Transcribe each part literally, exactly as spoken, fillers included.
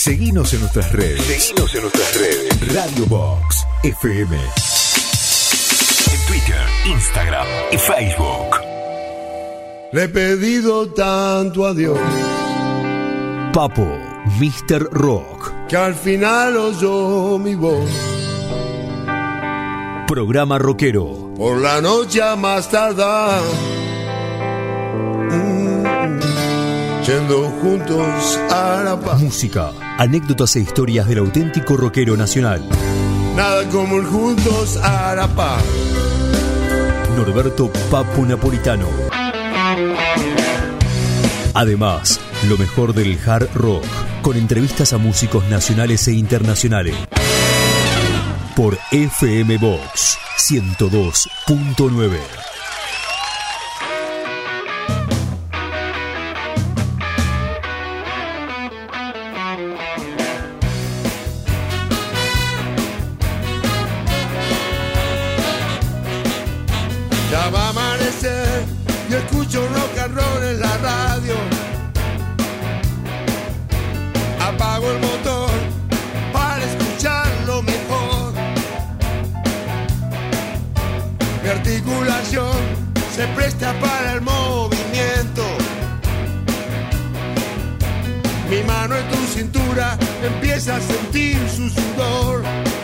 Seguinos en nuestras redes. Seguinos en nuestras redes. Radio Box F M. En Twitter, Instagram y Facebook. Le he pedido tanto a Dios, Papo, míster Rock. que al final oyó mi voz. Programa rockero. Por la noche a más tardar, mm, yendo juntos a la paz. Música, anécdotas e historias del auténtico rockero nacional. Nada como el juntos a la paz. Norberto Papo Napolitano. Además, lo mejor del hard rock, con entrevistas a músicos nacionales e internacionales. Por F M Box ciento dos punto nueve. Ya va a amanecer y escucho rock and roll en la radio. Apago el motor para escucharlo mejor. Mi articulación se presta para el movimiento. Mi mano en tu cintura empieza a sentir su sudor.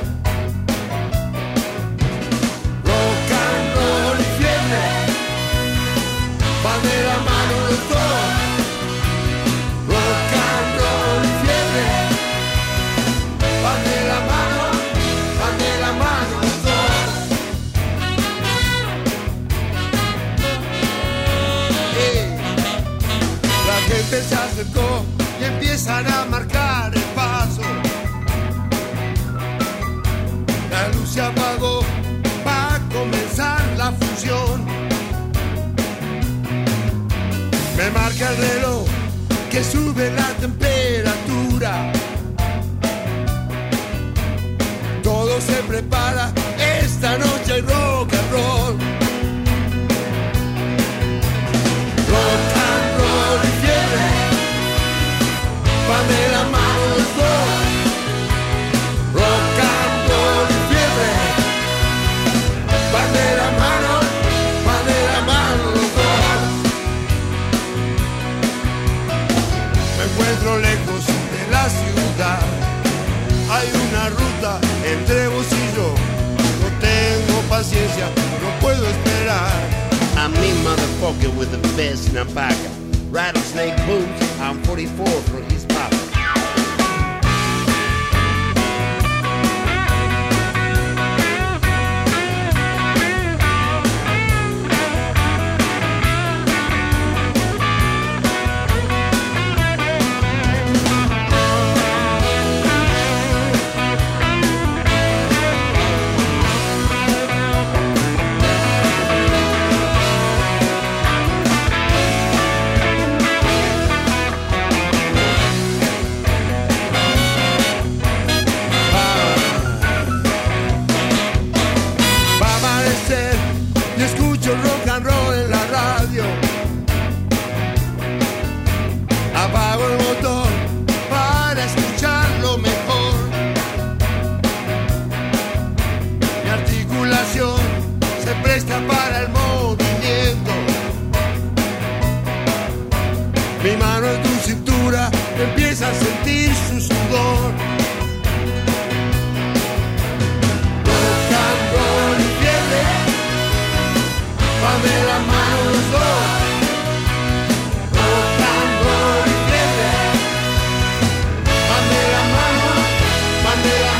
Rock and roll y fiebre van de la mano los dos. Rock and roll y fiebre van de la mano, van de la mano los dos. Hey. La gente se acercó y empiezan a marcar el paso. La luz se apagó, va a comenzar la función. Me marca el reloj que sube la temperatura. Todo se prepara, esta noche hay rock and roll. Rock and roll y fiebre van de la mano los dos. Rock and roll y fiebre van de la mano, van de la mano los dos. Me encuentro lejos de la ciudad. Hay una ruta entre vos y yo. No tengo paciencia, no puedo esperar. I'm me motherfucker with the best in a pack. Rattlesnake boots, I'm forty-four for his papa. Rock and roll en la radio. Apago el motor para escucharlo mejor. Mi articulación se presta para el movimiento. Mi mano en tu cintura empieza a sentir su sudor. Rock and roll y fiebre van de la mano los dos. Rock and roll y fiebre van de la mano, van de la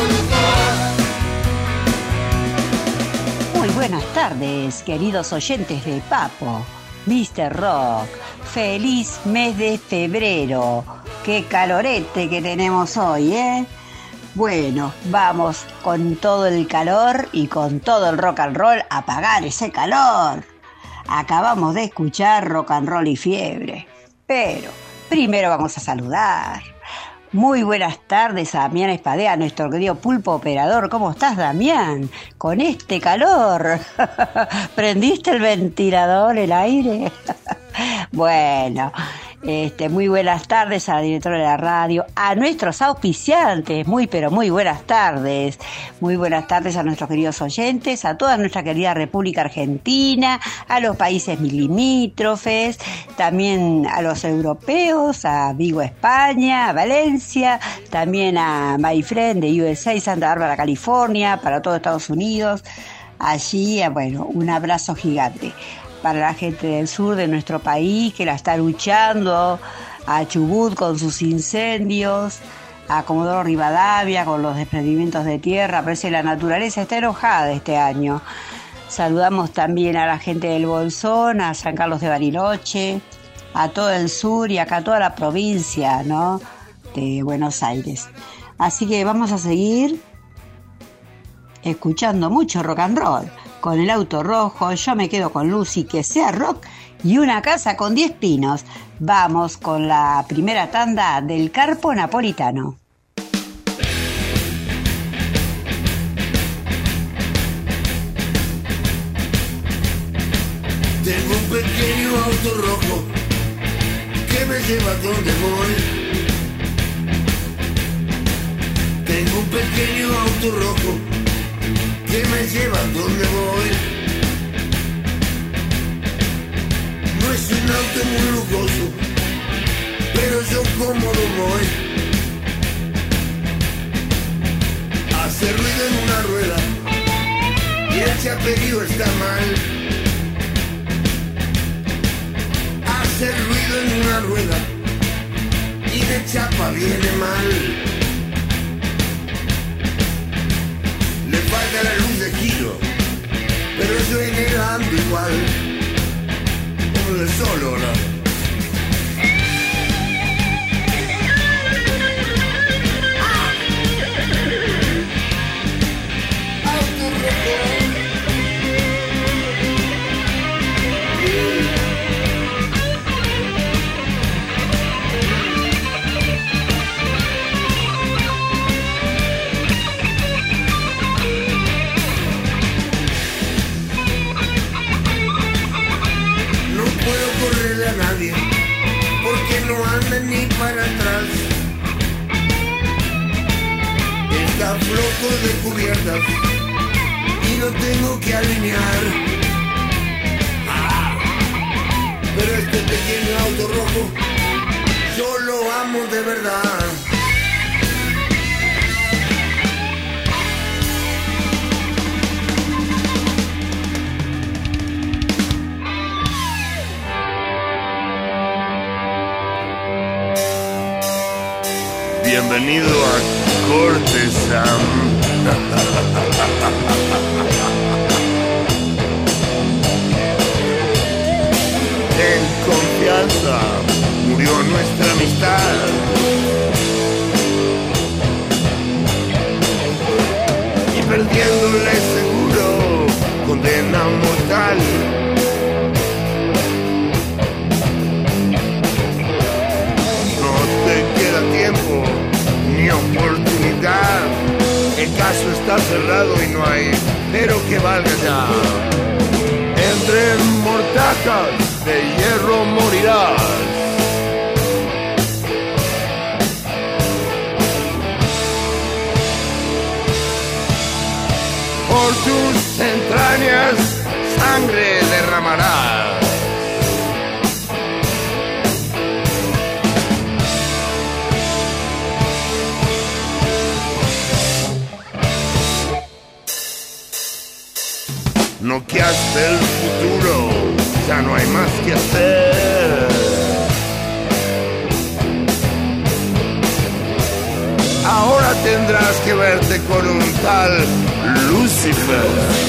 mano los dos. Muy buenas tardes, queridos oyentes de Papo, míster Rock. Feliz mes de febrero. Qué calorete que tenemos hoy, ¿eh? Bueno, vamos con todo el calor y con todo el rock and roll a apagar ese calor. Acabamos de escuchar Rock and Roll y Fiebre, pero primero vamos a saludar. Muy buenas tardes a Damián Espadea, nuestro querido pulpo operador. ¿Cómo estás, Damián? Con este calor. ¿Prendiste el ventilador, el aire? Bueno, Este, muy buenas tardes a la directora de la radio, a nuestros auspiciantes, muy pero muy buenas tardes, muy buenas tardes a nuestros queridos oyentes, a toda nuestra querida República Argentina, a los países limítrofes, también a los europeos, a Vigo, España, a Valencia, también a My Friend de U S A, Santa Bárbara, California, para todo Estados Unidos, allí, bueno, un abrazo gigante. Para la gente del sur de nuestro país que la está luchando, a Chubut con sus incendios, a Comodoro Rivadavia con los desprendimientos de tierra. Parece que la naturaleza está enojada este año. Saludamos también a la gente del Bolsón, a San Carlos de Bariloche, a todo el sur y acá a toda la provincia, ¿no?, de Buenos Aires. Así que vamos a seguir escuchando mucho rock and roll. Con el auto rojo, yo me quedo con Lucy, que sea rock, y una casa con diez pinos. Vamos con la primera tanda del Carpo Napolitano. Tengo un pequeño auto rojo que me lleva donde voy. Tengo un pequeño auto rojo que me lleva donde voy. No es un auto muy lujoso, pero yo cómodo voy. Hace ruido en una rueda y el chaperío está mal. Hace ruido en una rueda y de chapa viene mal. Le falta la luz de giro, pero yo en él ando igual, como de solo, ¿no? Auto rojo. A nadie, porque no anda ni para atrás. Está flojo de cubiertas y no tengo que alinear. Ah, pero este pequeño auto rojo yo lo amo de verdad. Bienvenido a Cortesam. En confianza murió nuestra amistad. Y perdiéndole seguro, condena mortal. No te queda tiempo ni oportunidad. El caso está cerrado y no hay pero que valga ya. Entre mortajas de hierro morirás. Por tus entrañas sangre derramarás. Noqueaste el futuro, ya no hay más que hacer. Ahora tendrás que verte con un tal Lucifer.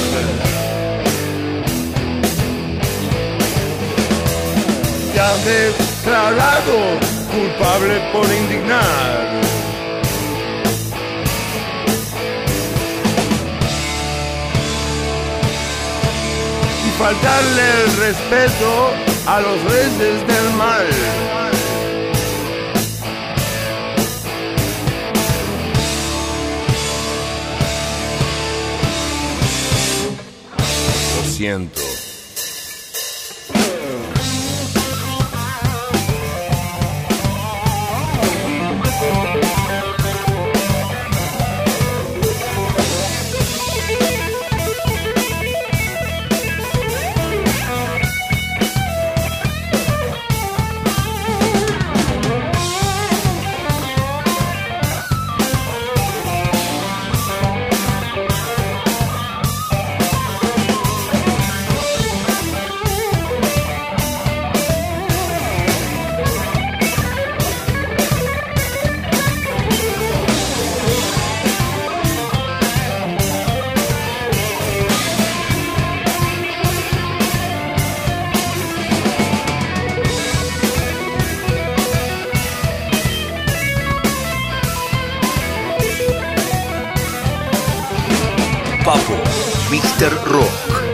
Te has declarado culpable por indignar. Faltarle el respeto a los reyes del mal. Lo siento. Papo, míster Rock.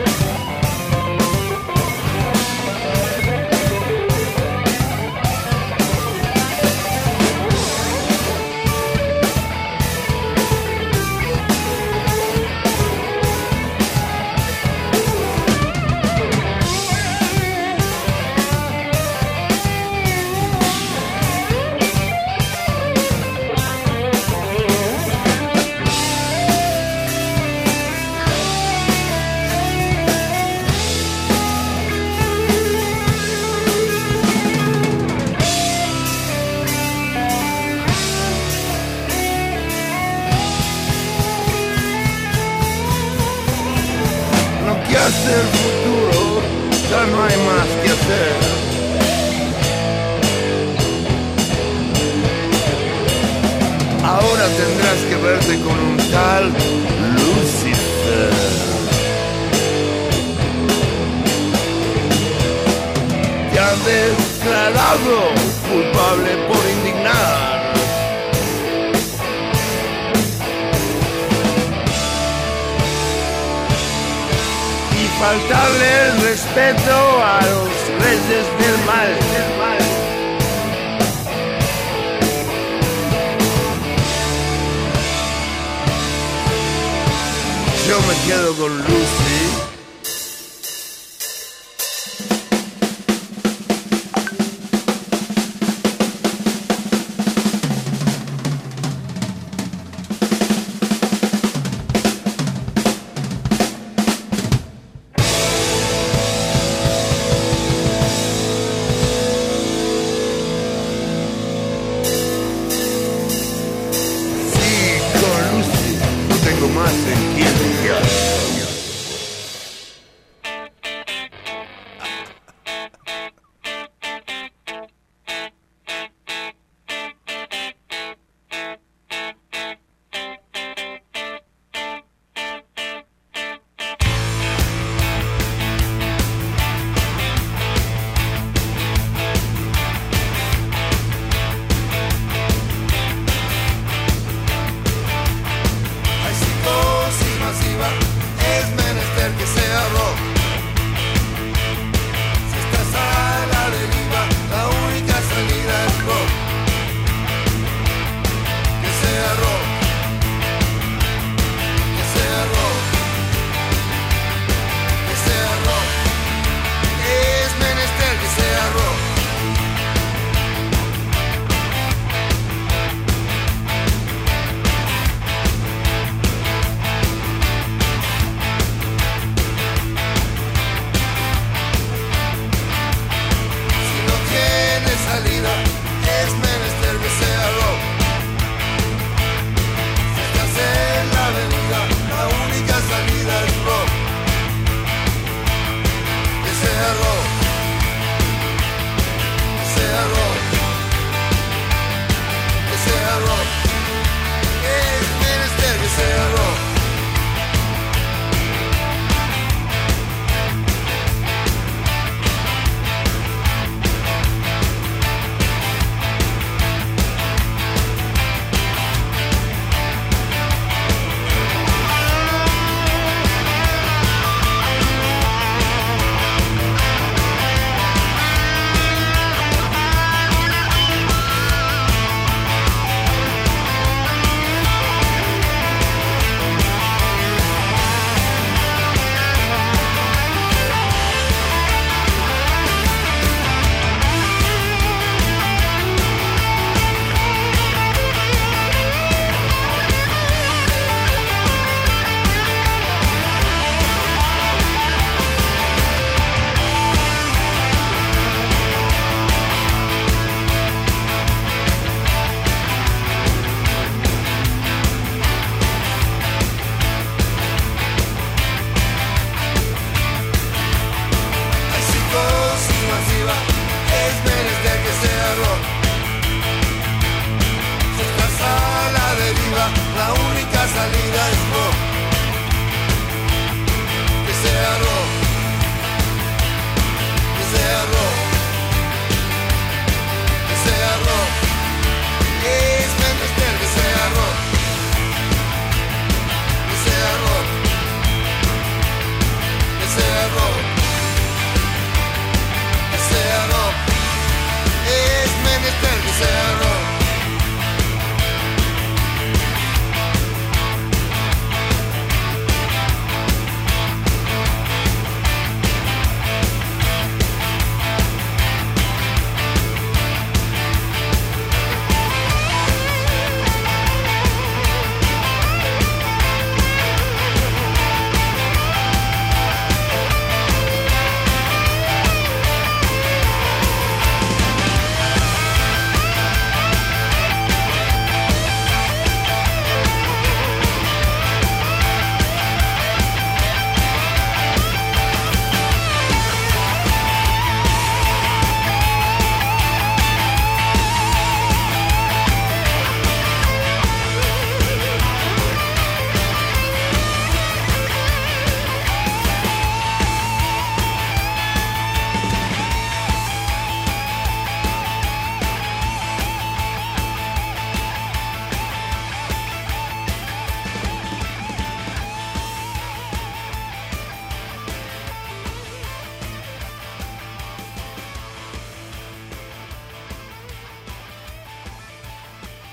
El futuro, ya no hay más que hacer. Ahora tendrás que verte con un tal Lucifer. Te han declarado culpable por indignar. Faltarle el respeto a los reyes del mal, del mal. Yo me quedo con Lucy. Más en quien confiar.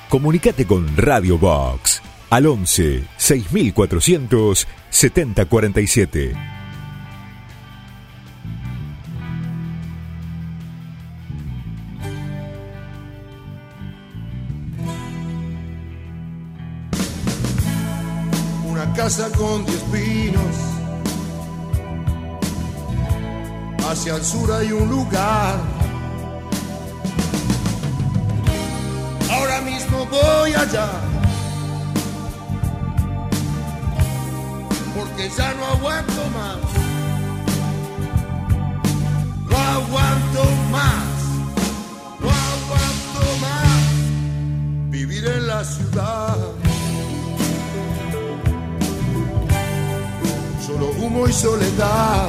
Comunicate con Radio Box al once seis mil cuatrocientos setenta cuarenta y siete. Una casa con diez pinos, hacia el sur hay un lugar. Ahora mismo voy allá, porque ya no aguanto más. No aguanto más, no aguanto más vivir en la ciudad. Solo humo y soledad,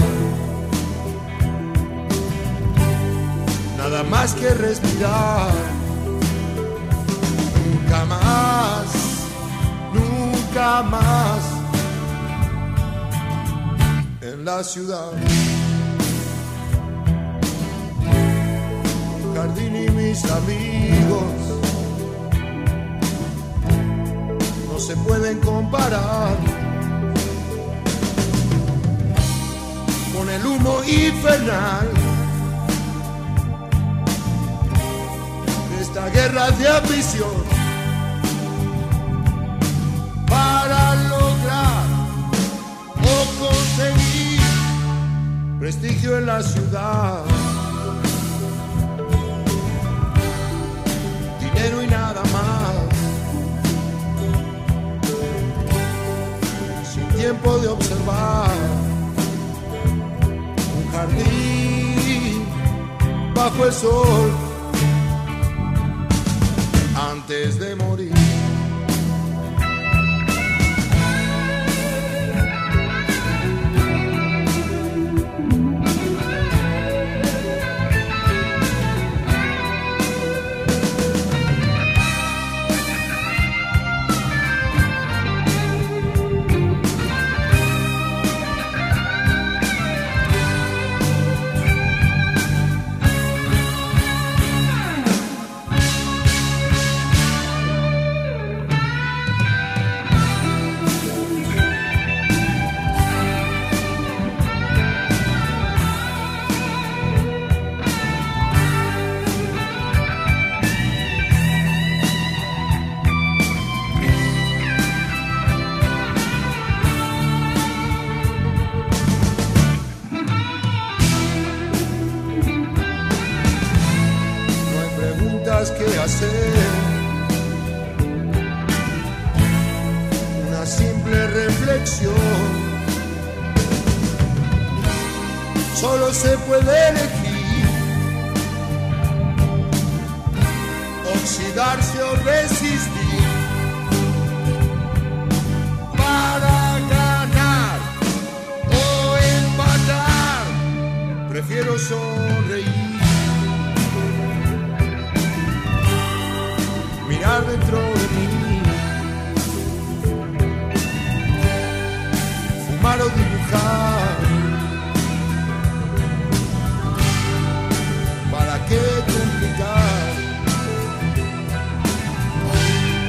nada más que respirar. Nunca más, nunca más en la ciudad. Un jardín y mis amigos no se pueden comparar con el humo infernal de esta guerra de ambición. Para lograr o conseguir prestigio en la ciudad, dinero y nada más, sin tiempo de observar un jardín bajo el sol antes de morir. Que hacer una simple reflexión, solo se puede elegir oxidarse o resistir. Para ganar o empatar prefiero sonreír, mirar dentro de mí, fumar o dibujar. ¿Para qué complicar?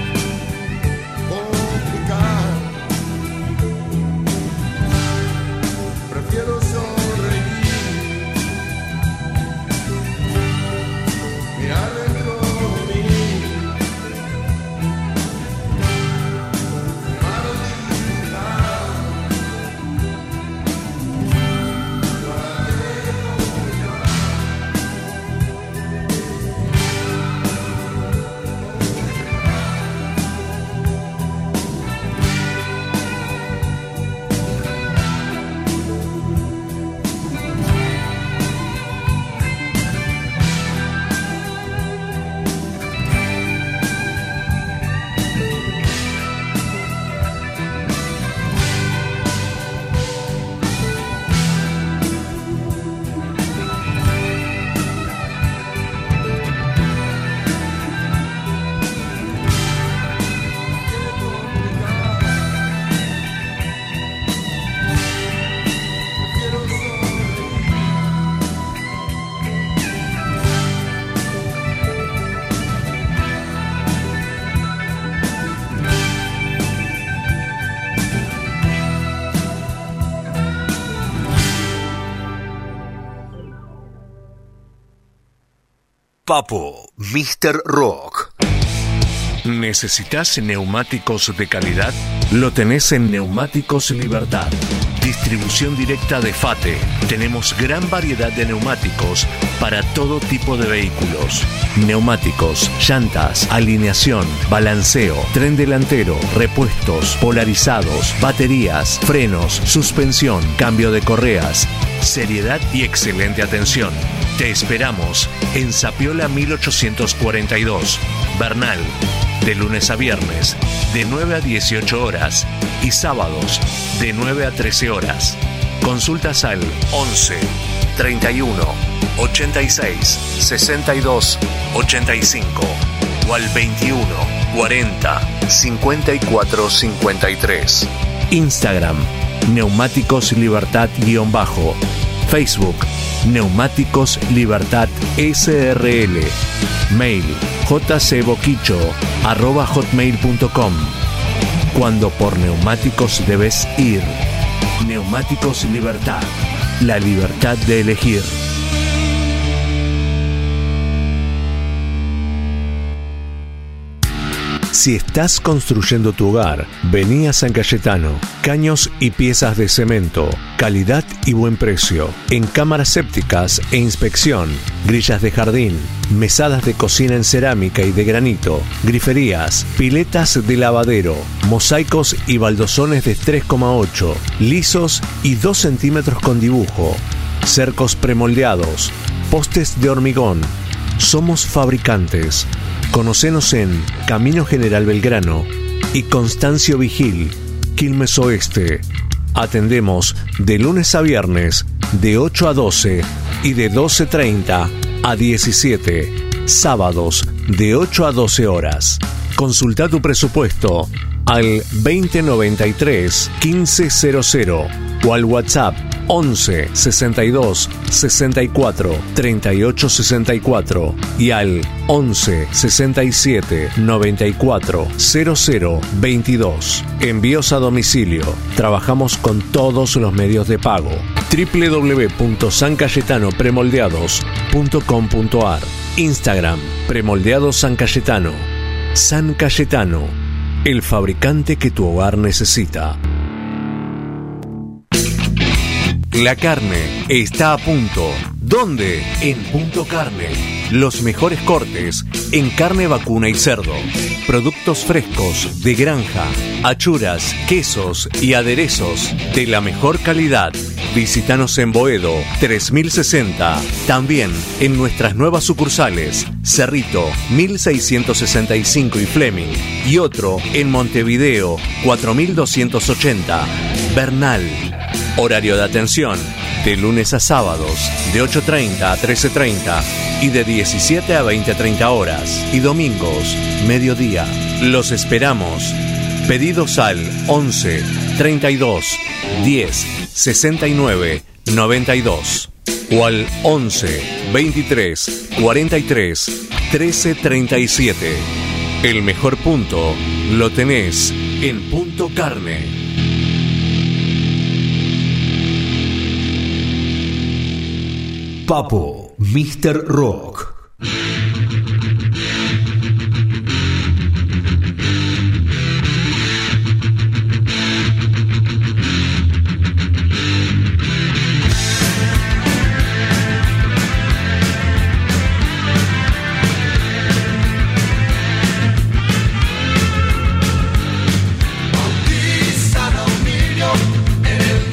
Papo, míster Rock. ¿Necesitas neumáticos de calidad? Lo tenés en Neumáticos Libertad. Distribución directa de FATE. Tenemos gran variedad de neumáticos para todo tipo de vehículos. Neumáticos, llantas, alineación, balanceo, tren delantero, repuestos, polarizados, baterías, frenos, suspensión, cambio de correas. Seriedad y excelente atención. Te esperamos en Zapiola mil ochocientos cuarenta y dos, Bernal, de lunes a viernes, de nueve a dieciocho horas y sábados, de nueve a trece horas. Consultas al once, treinta y uno, ochenta y seis, sesenta y dos, ochenta y cinco o al veintiuno, cuarenta, cincuenta y cuatro, cincuenta y tres. Instagram, Neumáticos Libertad-bajo. Facebook, Neumáticos Libertad S R L. Mail, jcboquicho arroba hotmail punto com. Cuando por neumáticos debes ir. Neumáticos Libertad. La libertad de elegir. Si estás construyendo tu hogar, vení a San Cayetano. Caños y piezas de cemento, calidad y buen precio. En cámaras sépticas e inspección, grillas de jardín, mesadas de cocina en cerámica y de granito, griferías, piletas de lavadero, mosaicos y baldosones de tres coma ocho, lisos y dos centímetros con dibujo, cercos premoldeados, postes de hormigón. Somos fabricantes. Conocenos en Camino General Belgrano y Constancio Vigil, Quilmes Oeste. Atendemos de lunes a viernes de ocho a doce y de doce treinta a diecisiete. Sábados de ocho a doce horas. Consulta tu presupuesto al veinte noventa y tres, quince cero cero o al WhatsApp once, sesenta y dos, sesenta y cuatro, treinta y ocho sesenta y cuatro y al once, sesenta y siete, noventa y cuatro, cero cero veintidós. Envíos a domicilio. Trabajamos con todos los medios de pago. doble u doble u doble u punto san cayetano premoldeados punto com punto a r. Instagram, Premoldeados San Cayetano. San Cayetano, el fabricante que tu hogar necesita. La carne está a punto. ¿Dónde? En Punto Carne. Los mejores cortes en carne vacuna y cerdo. Productos frescos de granja, achuras, quesos y aderezos de la mejor calidad. Visítanos en Boedo tres mil sesenta. También en nuestras nuevas sucursales Cerrito mil seiscientos sesenta y cinco y Fleming. Y otro en Montevideo cuatro mil doscientos ochenta. Bernal. Horario de atención de lunes a sábados de ocho treinta a trece treinta y de diecisiete a veinte treinta horas y domingos mediodía. Los esperamos. Pedidos al once, treinta y dos, diez, sesenta y nueve, noventa y dos o al once, veintitrés, cuarenta y tres, trece treinta y siete. El mejor punto lo tenés en Punto Carne. Papo, míster Rock.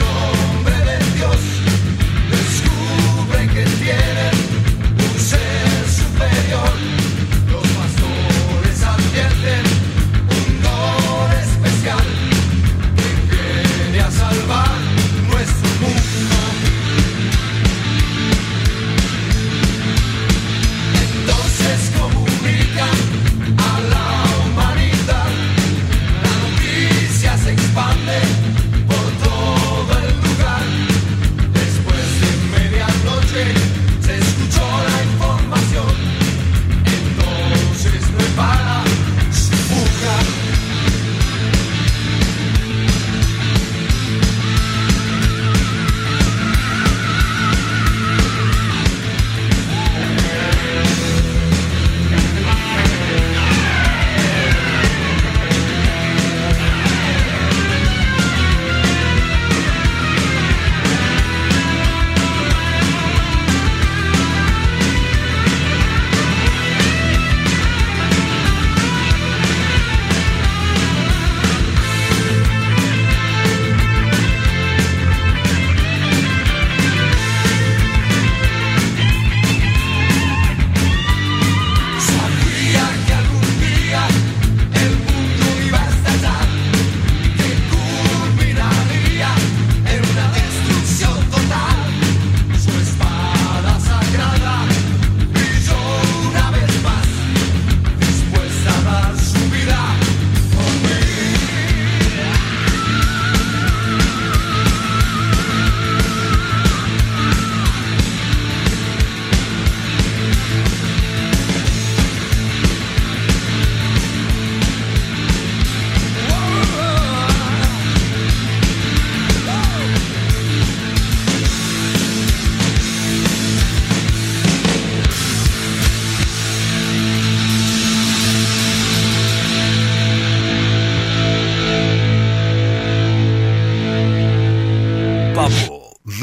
Descubre que tienen un ser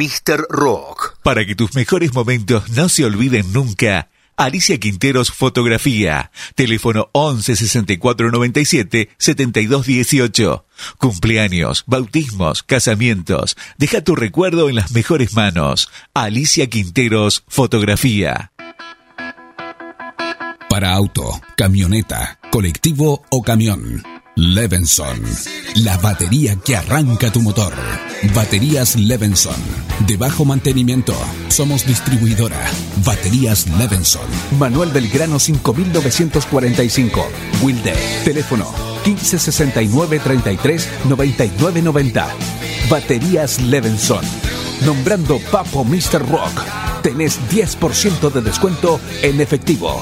míster Rock. Para que tus mejores momentos no se olviden nunca, Alicia Quinteros Fotografía. Teléfono once sesenta y cuatro noventa y siete setenta y dos dieciocho. Cumpleaños, bautismos, casamientos. Deja tu recuerdo en las mejores manos. Alicia Quinteros Fotografía. Para auto, camioneta, colectivo o camión. Levenson, la batería que arranca tu motor. Baterías Levenson, de bajo mantenimiento. Somos distribuidora. Baterías Levenson. Manuel Belgrano cinco mil novecientos cuarenta y cinco. Wilde. Teléfono quince sesenta y nueve treinta y tres noventa y nueve noventa. Baterías Levenson. Nombrando Papo míster Rock, tenés diez por ciento de descuento en efectivo.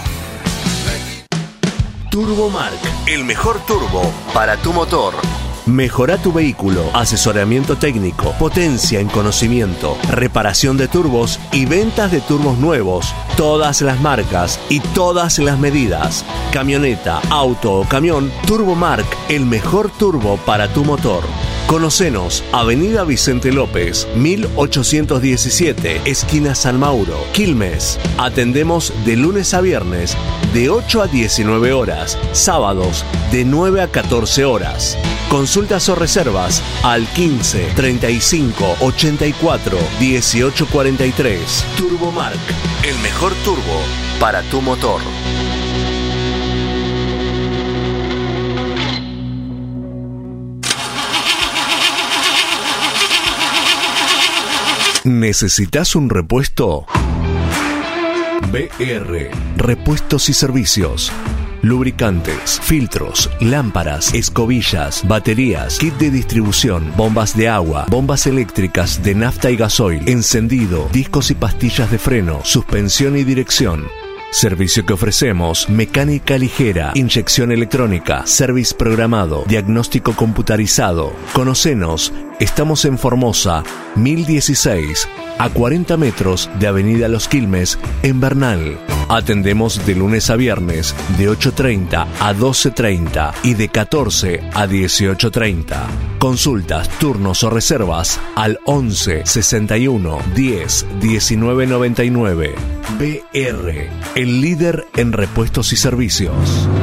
Turbomark, el mejor turbo para tu motor. Mejora tu vehículo, asesoramiento técnico, potencia en conocimiento, reparación de turbos y ventas de turbos nuevos. Todas las marcas y todas las medidas. Camioneta, auto o camión, Turbomark, el mejor turbo para tu motor. Conocenos, Avenida Vicente López, mil ochocientos diecisiete, esquina San Mauro, Quilmes. Atendemos de lunes a viernes, de ocho a diecinueve horas, sábados, de nueve a catorce horas. Consultas o reservas al quince treinta y cinco ochenta y cuatro dieciocho cuarenta y tres. Turbomark, el mejor turbo para tu motor. ¿Necesitas un repuesto? B R, Repuestos y Servicios. Lubricantes, filtros, lámparas, escobillas, baterías, kit de distribución, bombas de agua, bombas eléctricas de nafta y gasoil, encendido, discos y pastillas de freno, suspensión y dirección. Servicio que ofrecemos: mecánica ligera, inyección electrónica, service programado, diagnóstico computarizado. Conocenos, estamos en Formosa, mil dieciséis, a cuarenta metros de Avenida Los Quilmes, en Bernal. Atendemos de lunes a viernes, de ocho treinta a doce treinta y de catorce a dieciocho treinta. Consultas, turnos o reservas al once sesenta y uno diez diecinueve noventa y nueve. B R, el líder en repuestos y servicios.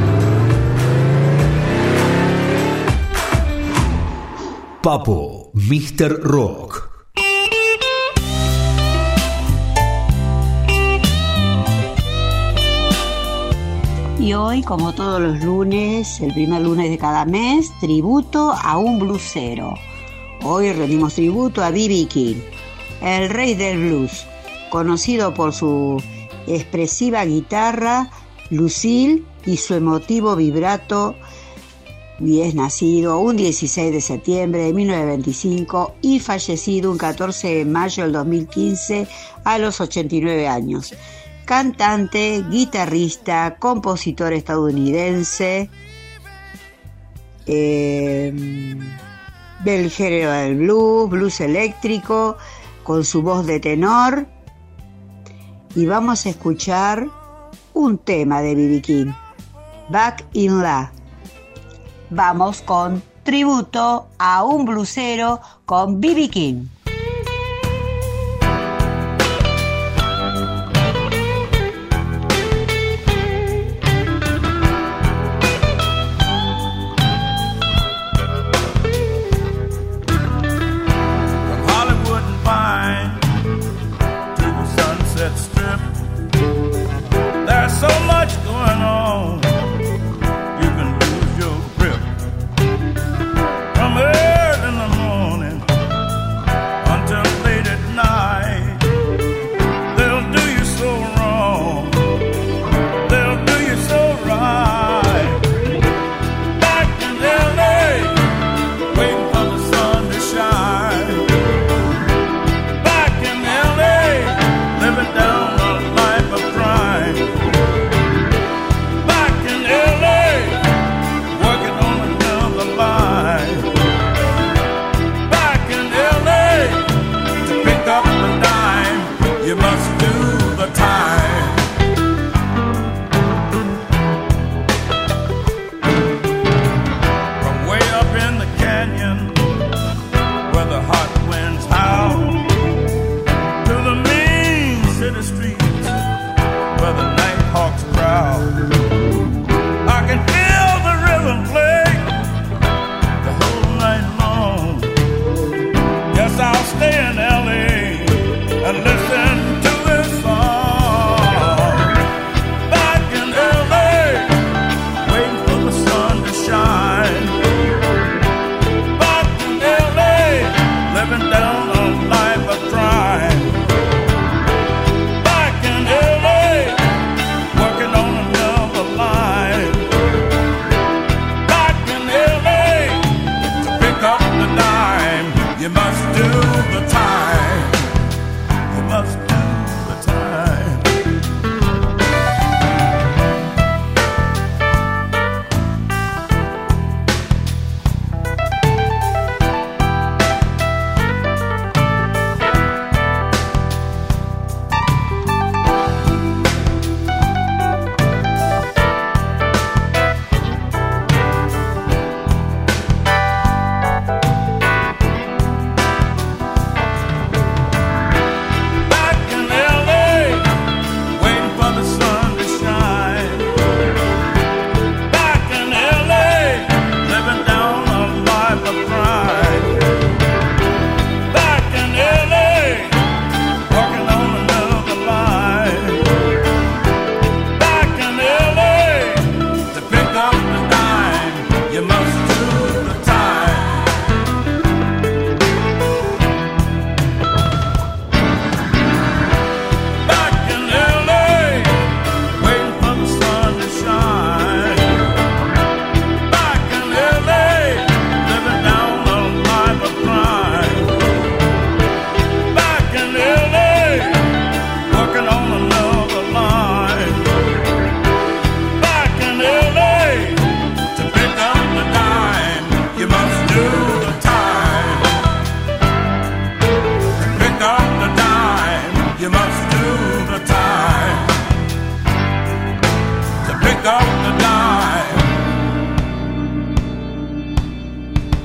Papo míster Rock. Y hoy, como todos los lunes, el primer lunes de cada mes, tributo a un bluesero. Hoy rendimos tributo a B B King, el rey del blues, conocido por su expresiva guitarra, Lucille, y su emotivo vibrato. Y es nacido un dieciséis de septiembre de mil novecientos veinticinco y fallecido un catorce de mayo del dos mil quince a los ochenta y nueve años. Cantante, guitarrista, compositor estadounidense eh, del género del blues, blues eléctrico, con su voz de tenor. Y vamos a escuchar un tema de B B King, Back in La. Vamos con tributo a un bluesero con B B King. So much going on, you can lose your grip. From early in the morning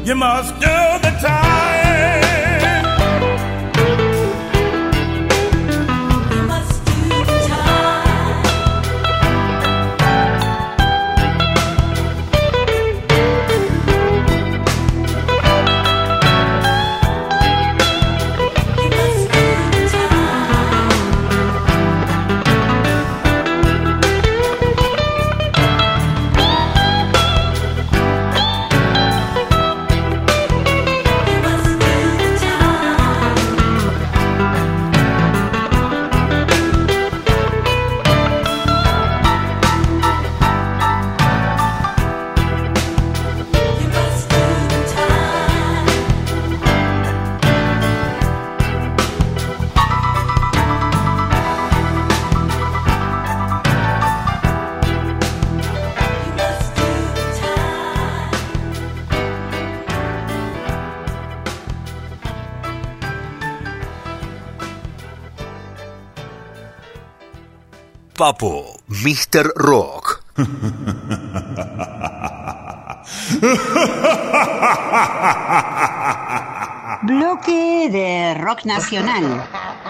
You must do the time. You must do the time. You must do the time. Papo, mister Rock. Bloque de rock nacional.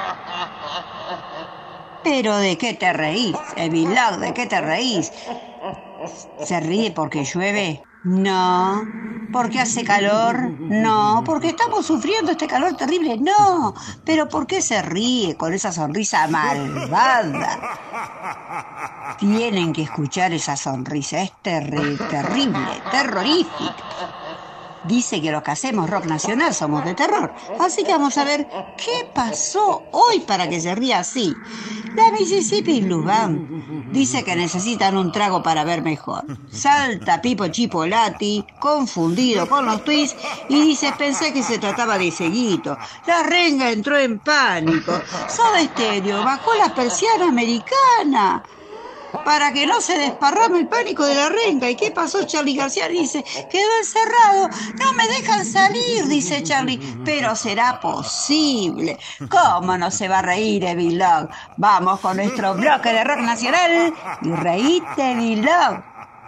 Pero ¿de qué te reís, Evilog? ¿De qué te reís? ¿Se ríe porque llueve? No. ¿Porque hace calor? No. ¿Porque estamos sufriendo este calor terrible? No. ¿Pero por qué se ríe con esa sonrisa malvada? Tienen que escuchar esa sonrisa. Es terri- terrible, terrorífica. Dice que los que hacemos rock nacional somos de terror. Así que vamos a ver qué pasó hoy para que se ría así. La Mississippi Blues Band dice que necesitan un trago para ver mejor. Salta Pipo Chipolati, confundido con los twists, y dice: pensé que se trataba de Seguito. La renga entró en pánico. Soda Stereo bajó la persiana americana para que no se desparrame el pánico de la renga. ¿Y qué pasó? Charly García dice: quedó encerrado, no me dejan salir, dice Charly. Pero será posible. ¿Cómo no se va a reír, Evilog? Vamos con nuestro bloque de rock nacional y reíte, Evilog.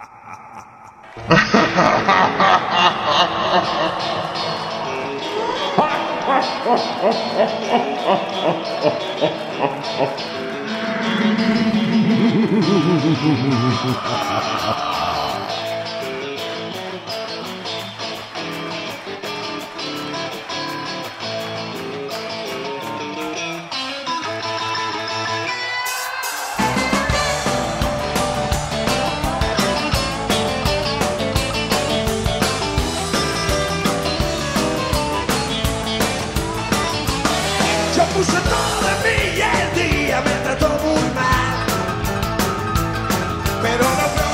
Yo puse todo de mí y el día me trató muy mal, pero no creo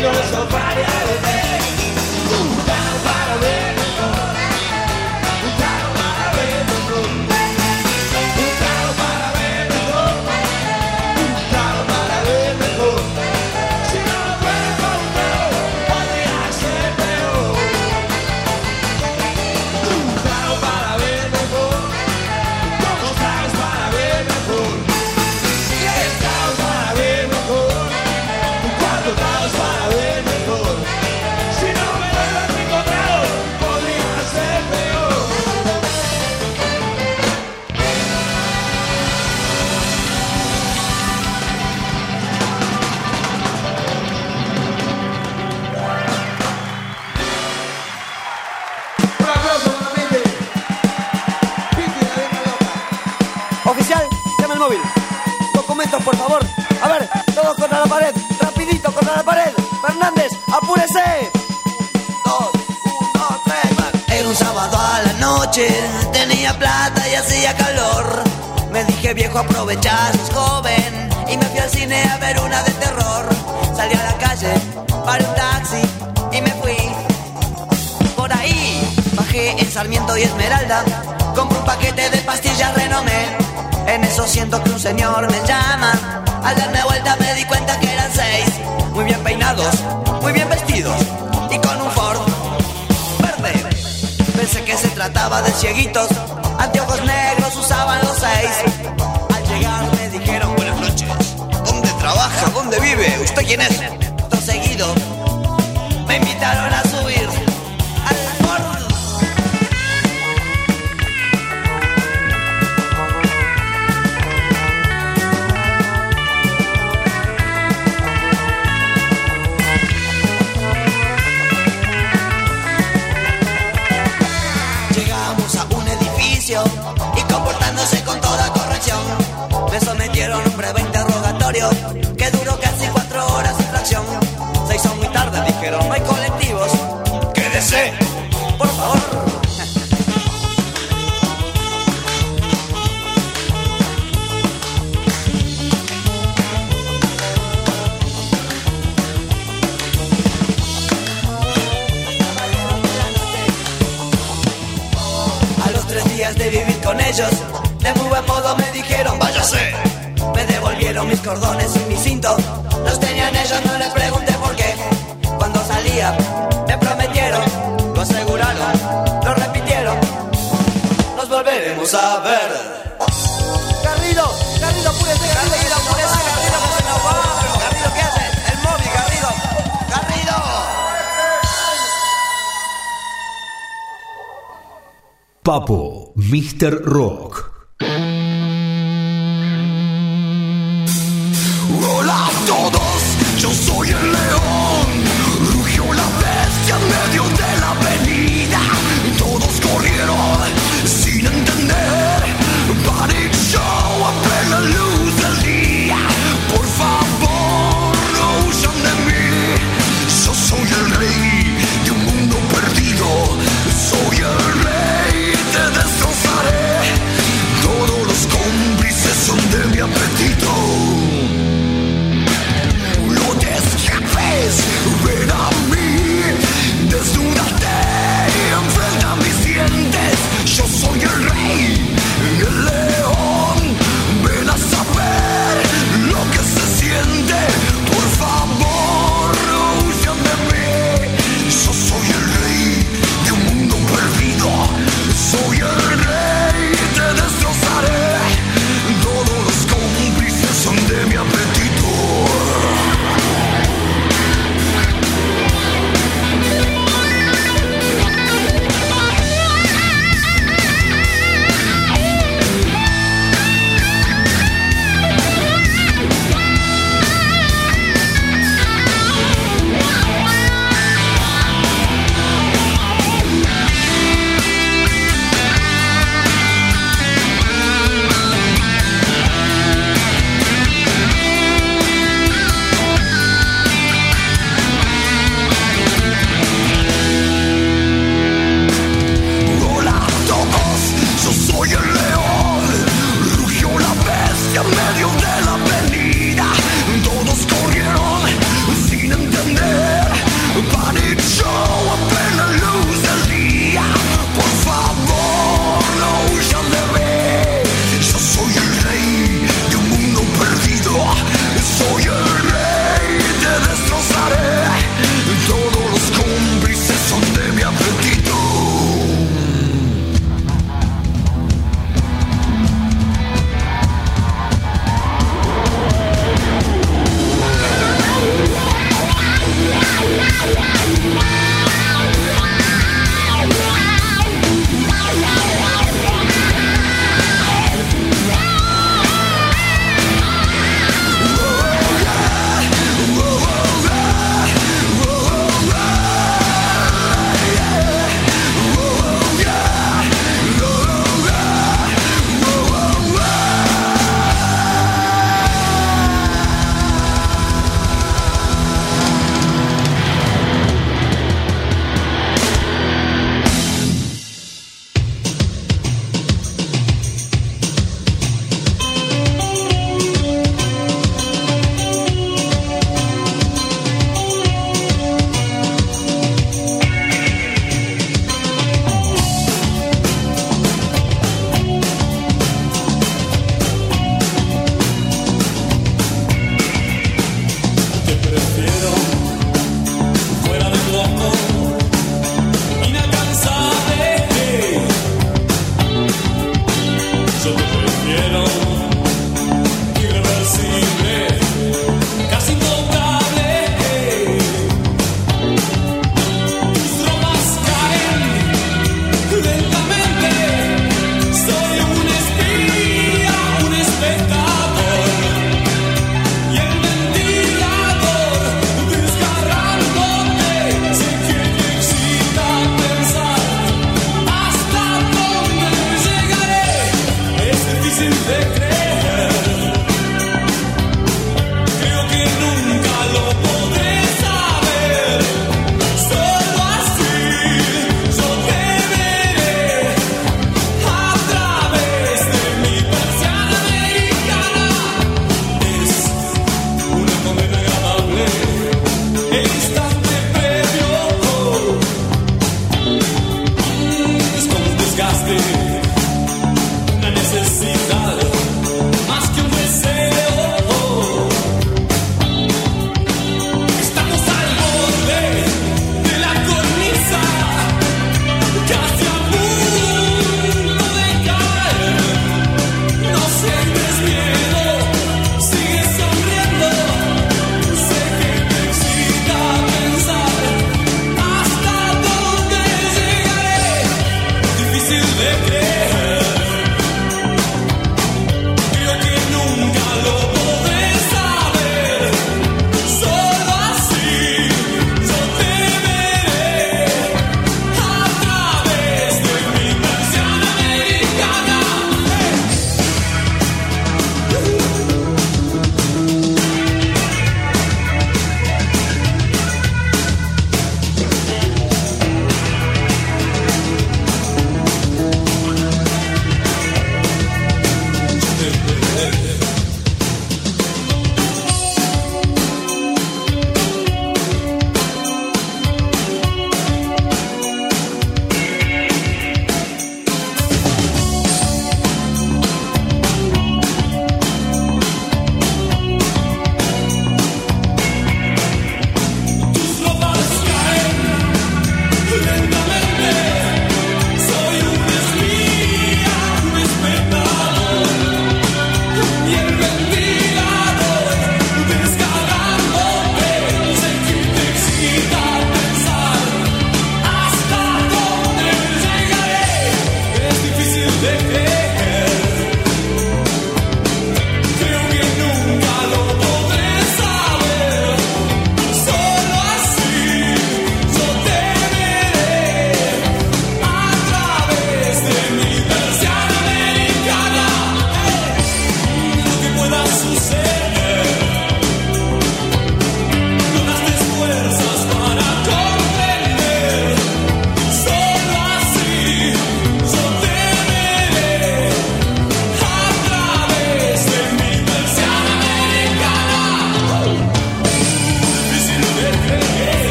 knows nobody other than un carro para ver mejor, un carro para ver mejor, un carro para ver mejor, un carro para ver mejor. Si no lo puedes comprar, podría ser peor. Un carro para ver mejor, dos carros para ver mejor, tres carros para ver mejor, cuatro carros para ver mejor. Si no me lo he encontrado, podría ser peor. Un aplauso nuevamente. Vicky, la vieja loca. Oficial, llama el móvil. Documentos, por favor. A ver, todos contra la pared. Rapidito, contra la pared. Fernández, apúrese. Dos, uno, tres, más. Era un sábado a la noche, tenía plata y hacía calor. Me dije, viejo, aprovechá, sos joven. Y me fui al cine a ver una de terror. Salí a la calle, paré un taxi y me fui. Por ahí, bajé en Sarmiento y Esmeralda. Compré un paquete de pastillas Renomé. En eso siento que un señor me llama. Al darme vuelta me di cuenta que eran seis. Muy bien peinados, muy bien vestidos y con un Ford verde. Pensé que se trataba de cieguitos. Anteojos negros usaban los seis. Al llegar me dijeron buenas noches. ¿Dónde trabaja? ¿Dónde vive? ¿Usted quién es? Todo seguido me invitaron a subir al Ford. Llegamos a un edificio y comportándose con toda corrección, me sometieron a un breve interrogatorio que duró casi cuatro horas de fracción. Se hizo muy tarde, dijeron, no hay colectivos. Quédese, por favor. A los tres días de vivir con ellos, de muy buen modo me dijeron, váyase. Me devolvieron mis cordones y mi cinto. Los tenían ellos, no les pregunté por qué. Cuando salía, me prometieron, lo aseguraron, lo repitieron. Nos volveremos a ver. Garrido, Garrido, apúrese, Garrido. Garrido, apúrese, Garrido, que se nos va. Pero Garrido, ¿qué hace? El móvil, Garrido. Garrido. Papo, míster Rock. Hola a todos, yo soy el león. Rugió la bestia en medio de la avenida. Todos corrieron sin entender. Panic show a plena luz del día. Por favor, no huyan de mí. Yo soy el rey de un mundo perdido. Soy el rey, te destrozaré.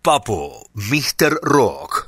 Papo, míster Rock.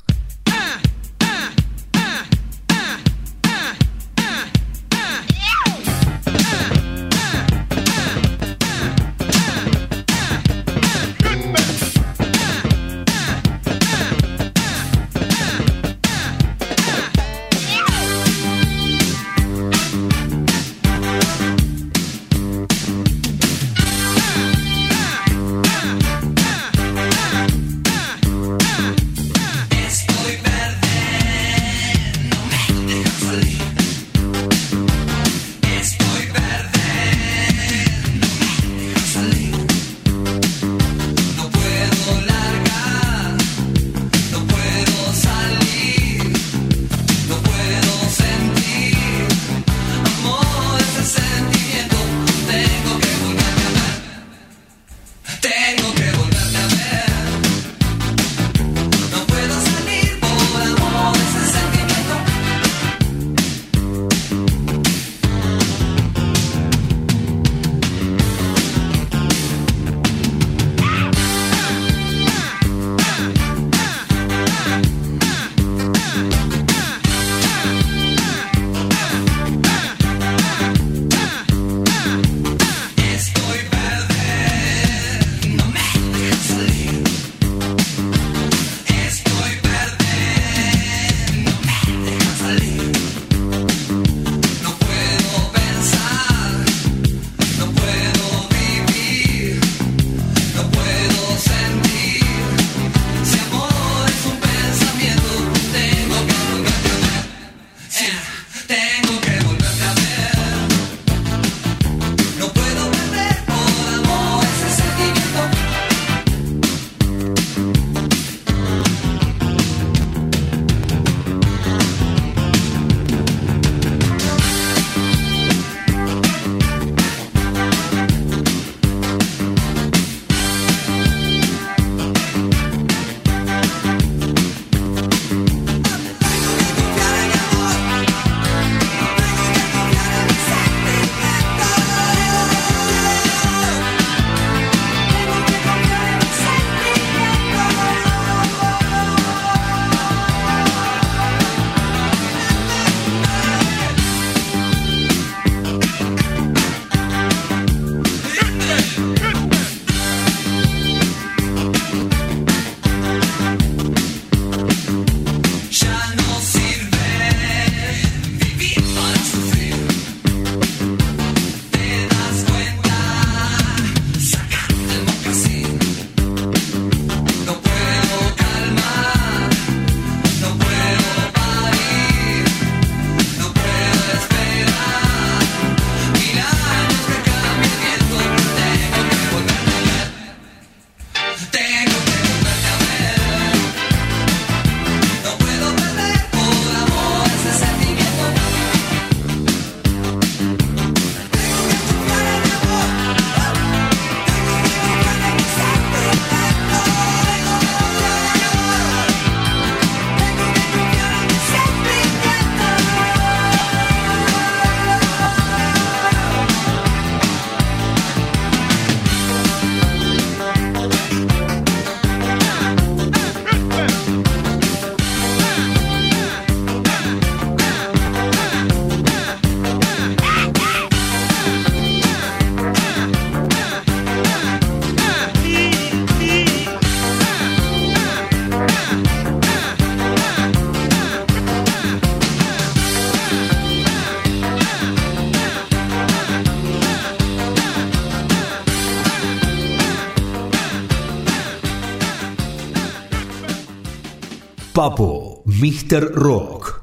Papo, míster Rock.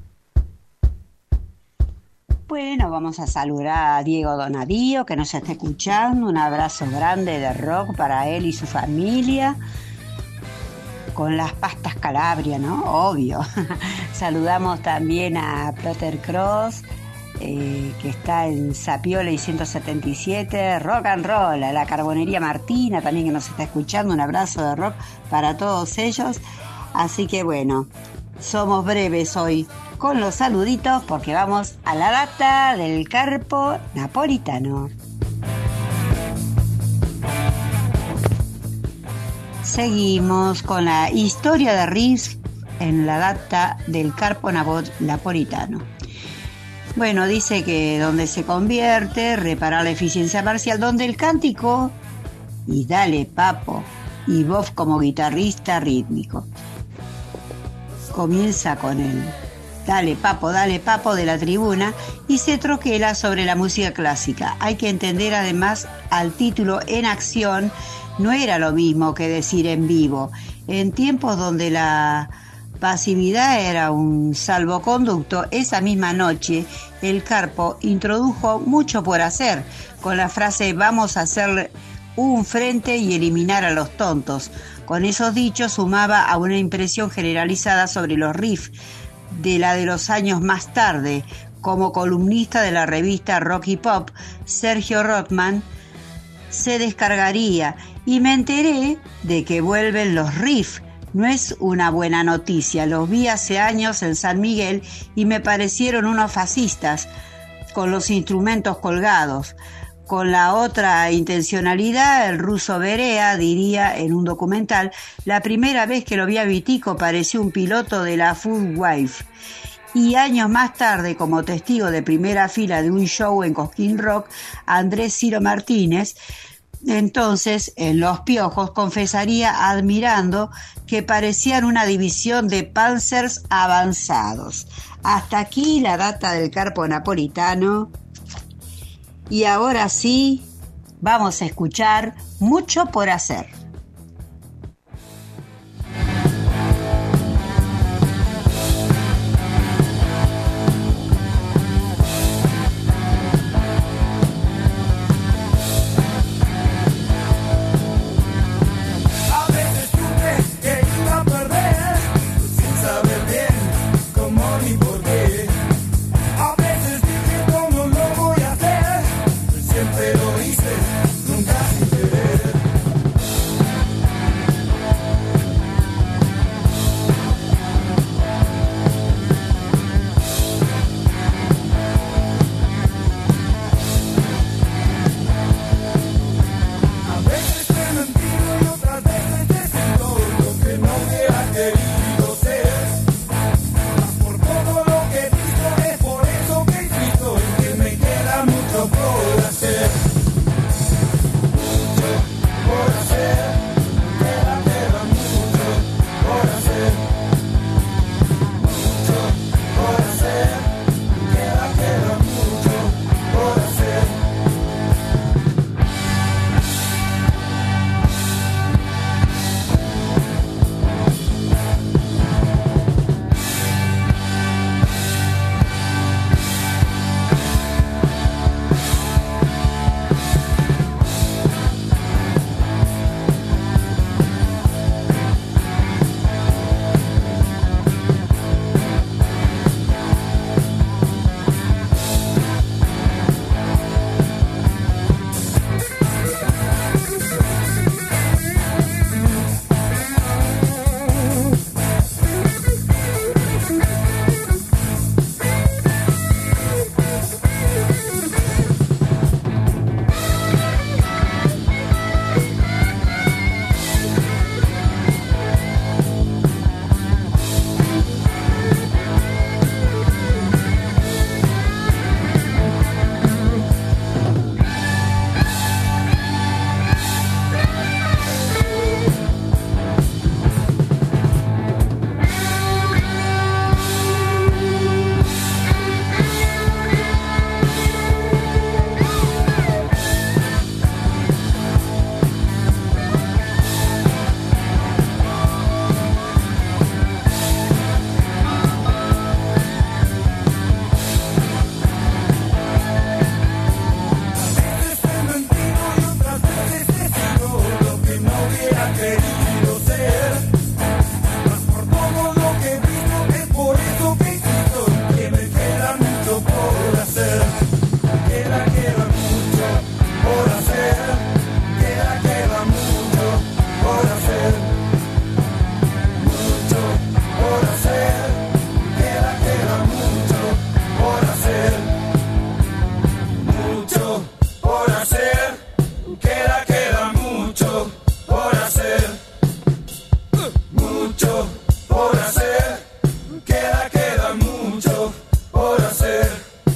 Bueno, vamos a saludar a Diego Donadío, que nos está escuchando. Un abrazo grande de rock para él y su familia. Con las pastas Calabria, ¿no? Obvio. Saludamos también a Peter Cross, eh, que está en Sapiola y ciento setenta y siete. Rock and Roll, a la Carbonería Martina también, que nos está escuchando. Un abrazo de rock para todos ellos. Así que bueno, somos breves hoy con los saluditos porque vamos a la data del Carpo Napolitano. Seguimos con la historia de riffs en la data del Carpo Napolitano. Bueno, dice que donde se convierte, reparar la eficiencia parcial, donde el cántico, y dale papo, y Bob como guitarrista rítmico. Comienza con el dale papo, dale papo de la tribuna y se troquela sobre la música clásica. Hay que entender además al título en acción, no era lo mismo que decir en vivo. En tiempos donde la pasividad era un salvoconducto, esa misma noche el Carpo introdujo mucho por hacer con la frase vamos a hacer un frente y eliminar a los tontos. Con esos dichos sumaba a una impresión generalizada sobre los riffs de la de los años más tarde. Como columnista de la revista Rock y Pop, Sergio Rothman se descargaría y me enteré de que vuelven los riffs. No es una buena noticia, los vi hace años en San Miguel y me parecieron unos fascistas con los instrumentos colgados. Con la otra intencionalidad, el ruso Berea diría en un documental, la primera vez que lo vi a Vitico pareció un piloto de la Food Wife. Y años más tarde, como testigo de primera fila de un show en Cosquín Rock, Andrés Ciro Martínez, entonces en Los Piojos, confesaría admirando que parecían una división de Panzers avanzados. Hasta aquí la data del Carpo Napolitano. Y ahora sí, vamos a escuchar Mucho por hacer. mucho por hacer, queda, queda mucho por hacer,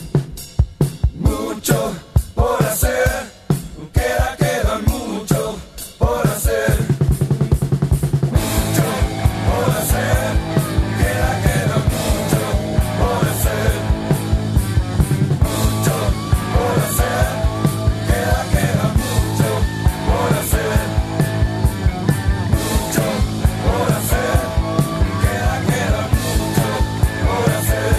mucho por hacer, queda, queda mucho por hacer, mucho por hacer, queda, queda mucho por hacer, mucho por hacer, queda, queda mucho por hacer, mucho por hacer, queda, queda mucho por hacer,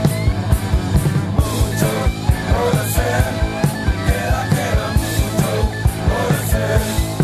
mucho por hacer, queda, queda mucho por hacer.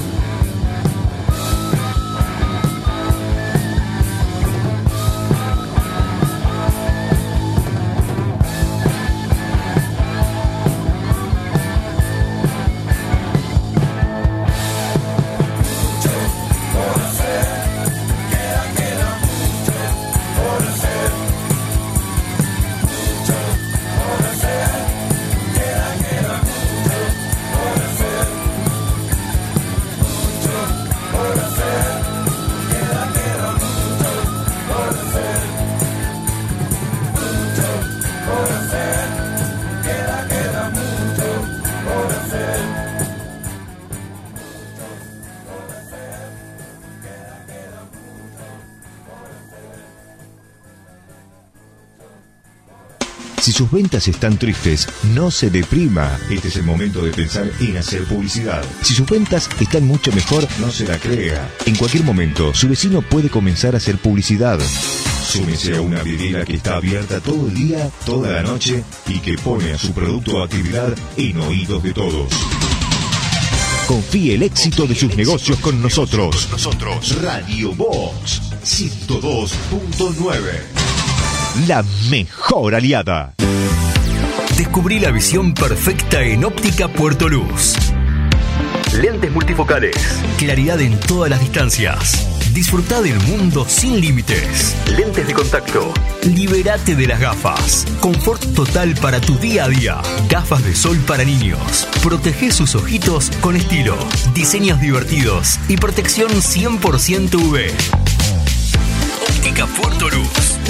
Si sus ventas están tristes, no se deprima. Este es el momento de pensar en hacer publicidad. Si sus ventas están mucho mejor, no se la crea. En cualquier momento, su vecino puede comenzar a hacer publicidad. Súmese a una vidriera que está abierta todo el día, toda la noche y que pone a su producto o actividad en oídos de todos. Confíe el éxito de sus negocios con nosotros. Nosotros. Radio Box ciento dos punto nueve. La mejor aliada. Descubrí la visión perfecta en Óptica Puerto Luz. Lentes multifocales. Claridad en todas las distancias. Disfrutá del mundo sin límites. Lentes de contacto. Libérate de las gafas. Confort total para tu día a día. Gafas de sol para niños. Protege sus ojitos con estilo. Diseños divertidos y protección cien por ciento U V. Óptica Puerto Luz.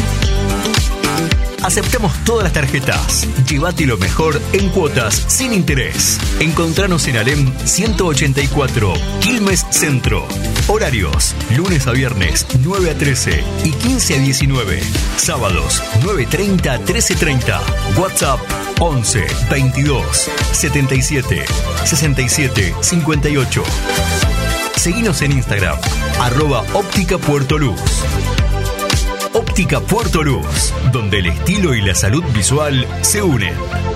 Aceptamos todas las tarjetas. Llévate lo mejor en cuotas sin interés. Encontranos en Alem ciento ochenta y cuatro, Quilmes Centro. Horarios: lunes a viernes nueve a trece y quince a diecinueve. Sábados nueve treinta a trece treinta. WhatsApp once veintidós setenta y siete sesenta y siete cincuenta y ocho. Seguinos en Instagram, arroba Óptica Puerto Luz. Óptica Puerto Luz, donde el estilo y la salud visual se unen.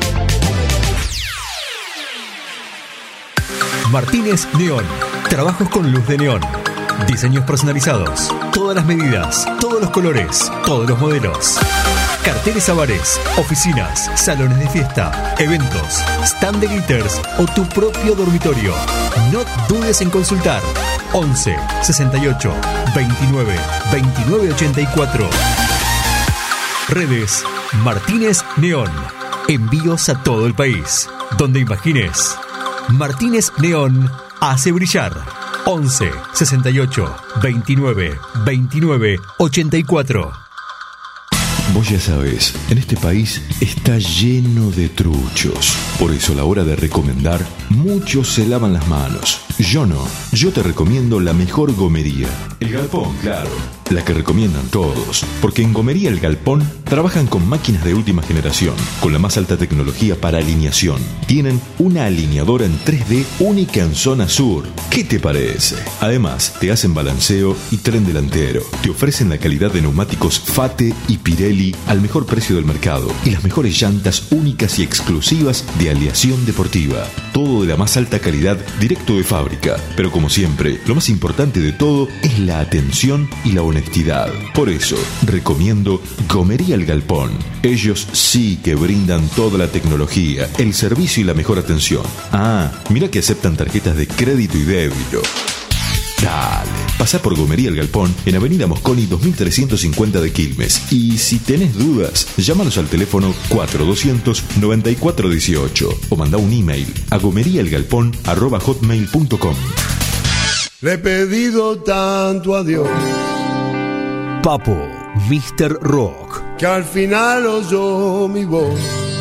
Martínez Neón. Trabajos con luz de neón. Diseños personalizados. Todas las medidas, todos los colores, todos los modelos. Carteles a bares, oficinas, salones de fiesta, eventos, stand de glitters o tu propio dormitorio. No dudes en consultar. once sesenta y ocho veintinueve veintinueve ochenta y cuatro. Redes Martínez Neón. Envíos a todo el país. Donde imagines. Martínez Neón hace brillar. once sesenta y ocho veintinueve veintinueve ochenta y cuatro. Vos ya sabés, en este país está lleno de truchos. Por eso a la hora de recomendar, muchos se lavan las manos. Yo no. Yo te recomiendo la mejor gomería. El Galpón, claro. La que recomiendan todos. Porque en Gomería El Galpón trabajan con máquinas de última generación, con la más alta tecnología para alineación. Tienen una alineadora en tres D única en zona sur. ¿Qué te parece? Además, te hacen balanceo y tren delantero. Te ofrecen la calidad de neumáticos Fate y Pirelli al mejor precio del mercado y las mejores llantas únicas y exclusivas de aleación deportiva. Todo de la más alta calidad directo de fábrica. Pero como siempre, lo más importante de todo es la atención y la honestidad. Por eso, recomiendo Gomería El Galpón. Ellos sí que brindan toda la tecnología, el servicio y la mejor atención. Ah, mira que aceptan tarjetas de crédito y débito. Dale, pasá por Gomería El Galpón en Avenida Mosconi dos mil trescientos cincuenta de Quilmes. Y si tenés dudas, llámanos al teléfono cuatro doscientos noventa y cuatro dieciocho o mandá un email a gomeriaelgalpón arroba hotmail punto com. Le he pedido tanto a Dios Papo, míster Rock. Que al final oyó mi voz.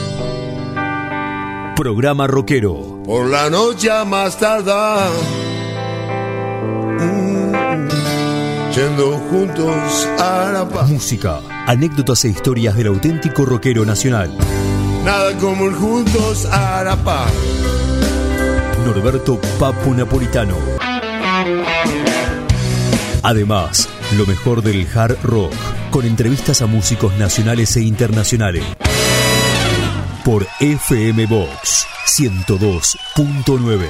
Programa rockero. Por la noche a más tardar. Mm, yendo juntos a la paz. Música, anécdotas e historias del auténtico rockero nacional. Nada como ir juntos a la paz. Norberto Papo Napolitano. Además, lo mejor del hard rock, con entrevistas a músicos nacionales e internacionales. Por F M Box ciento dos punto nueve.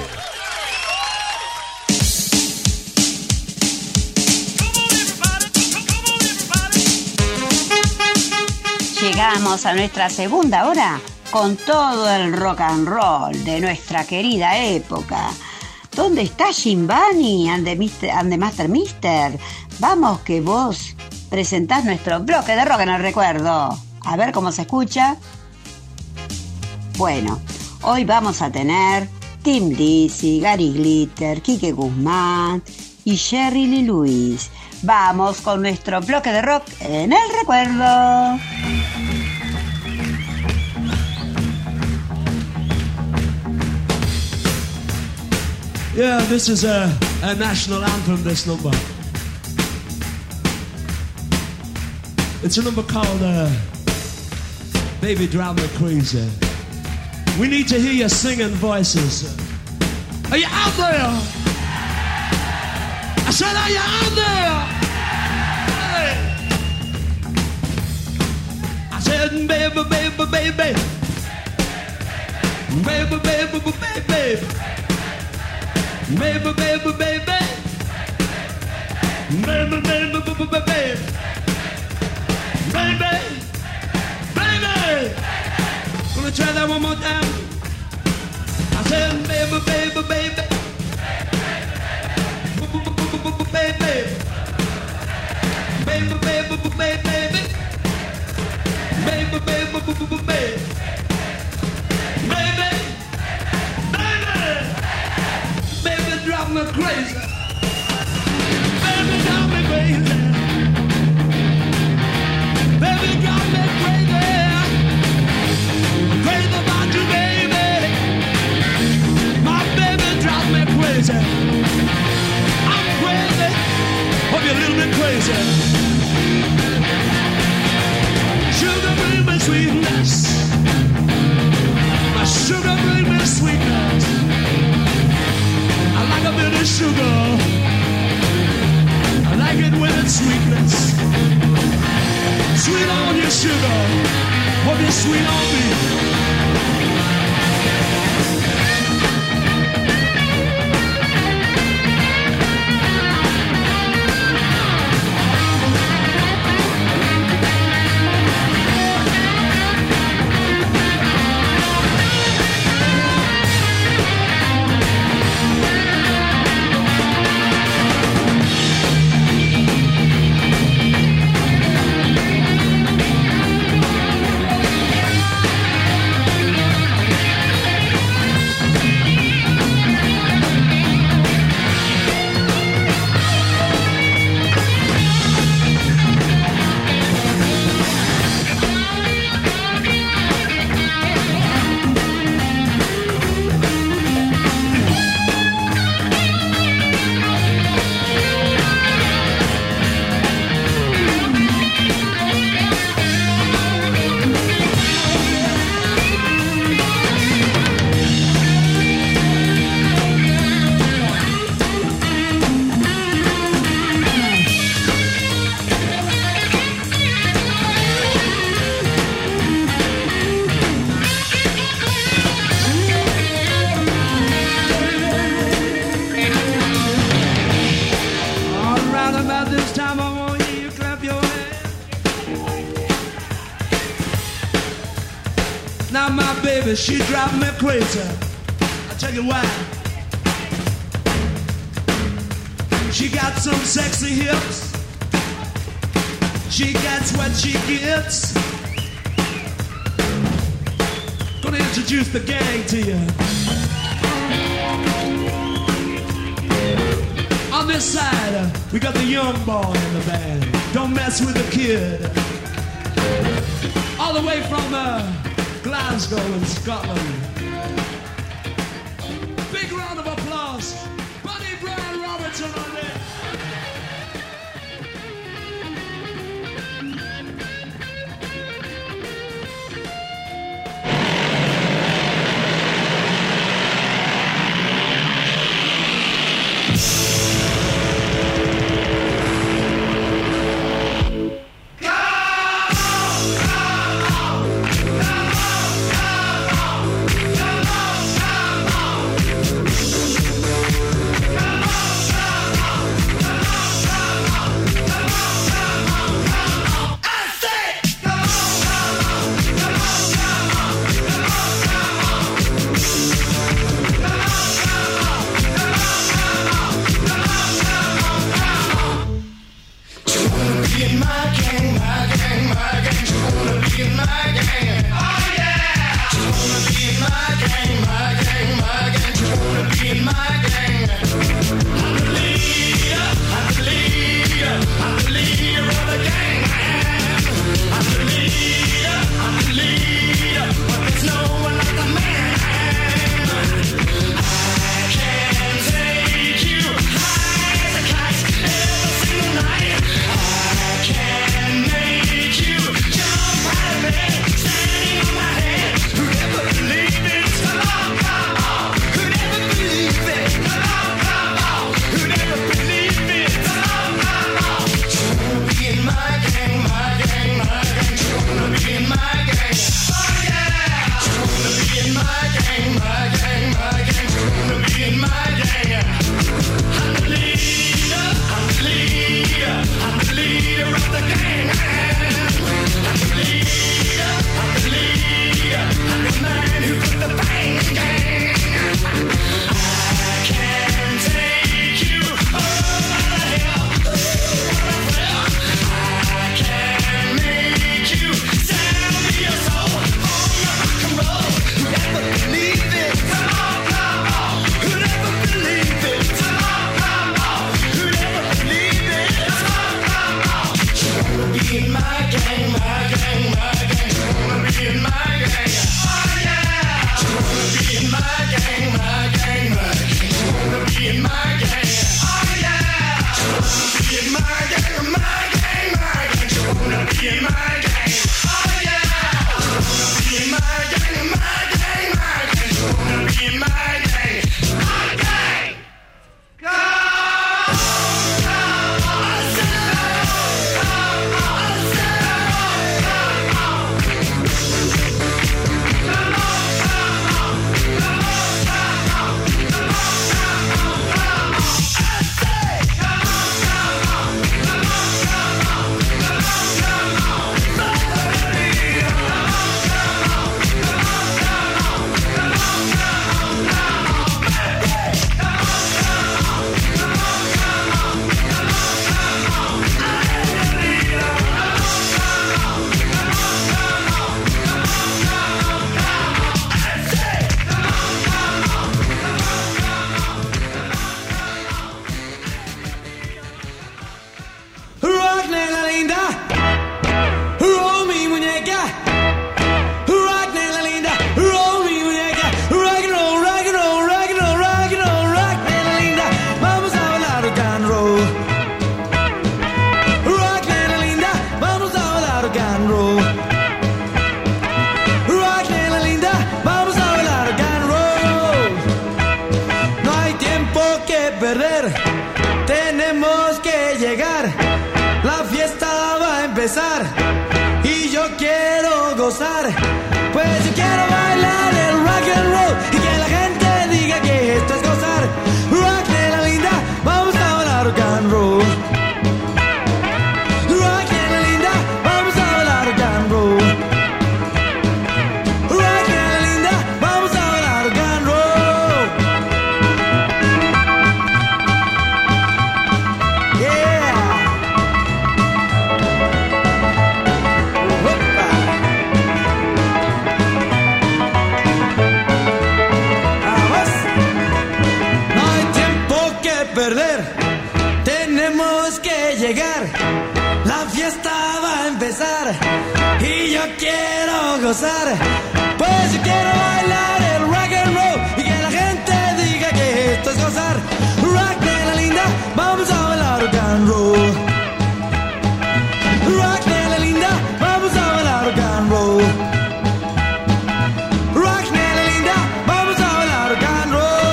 Llegamos a nuestra segunda hora con todo el rock and roll de nuestra querida época. ¿Dónde está Jim Bunny and the, Mister, and the Master Mister? Vamos que vos presentás nuestro bloque de rock en el recuerdo. A ver cómo se escucha. Bueno, hoy vamos a tener Tim Lizzy, Gary Glitter, Quique Guzmán y Jerry Lee Lewis. Vamos con nuestro bloque de rock en el recuerdo. Yeah, this is a, a national anthem, this number. It's a number called uh, Baby Drive Me Crazy. We need to hear your singing voices. Are you out there? I said, are you out there? Hey. I said, baby, baby, baby. Baby, baby, baby, baby. Baby, baby, baby. Baby, baby, baby, baby. Baby, baby. Gonna try that one more time. I said, baby, baby, baby. Baby. Baby, baby, baby, baby. Baby, baby, baby, baby. Baby. Baby, drive me crazy. Baby, drive me crazy. Baby, drive me crazy. I'm crazy about you, baby. My baby drives me crazy. I'm crazy. Hope you're a little bit crazy. Sugar bring me sweetness. My sugar bring me sweetness. I like a bit of sugar. I like it when it's sweetness. Sweet on your sugar. Hope you're sweet on me. She drives me crazy. I'll tell you why. She got some sexy hips. She gets what she gets. Gonna introduce the gang to you. On this side, uh, we got the young boy in the band. don't mess with the kid. All the way from uh, Glasgow in Scotland. Big round of applause. Buddy Brian Robertson on there. Y yo quiero gozar, pues yo quiero bailar el rock and roll y que la gente diga que esto es gozar. Rock de la linda, vamos a bailar rock and roll. Rock de la linda, vamos a bailar rock and roll. Rock de la linda, vamos a bailar rock and roll. Yeah. bailar y yo quiero gozar. Pues yo quiero bailar el rock and roll y que la gente diga que esto es gozar. Rock de la linda, vamos a bailar rock and roll. Rock de la linda, vamos a bailar rock and roll. Rock de la linda, vamos a bailar rock and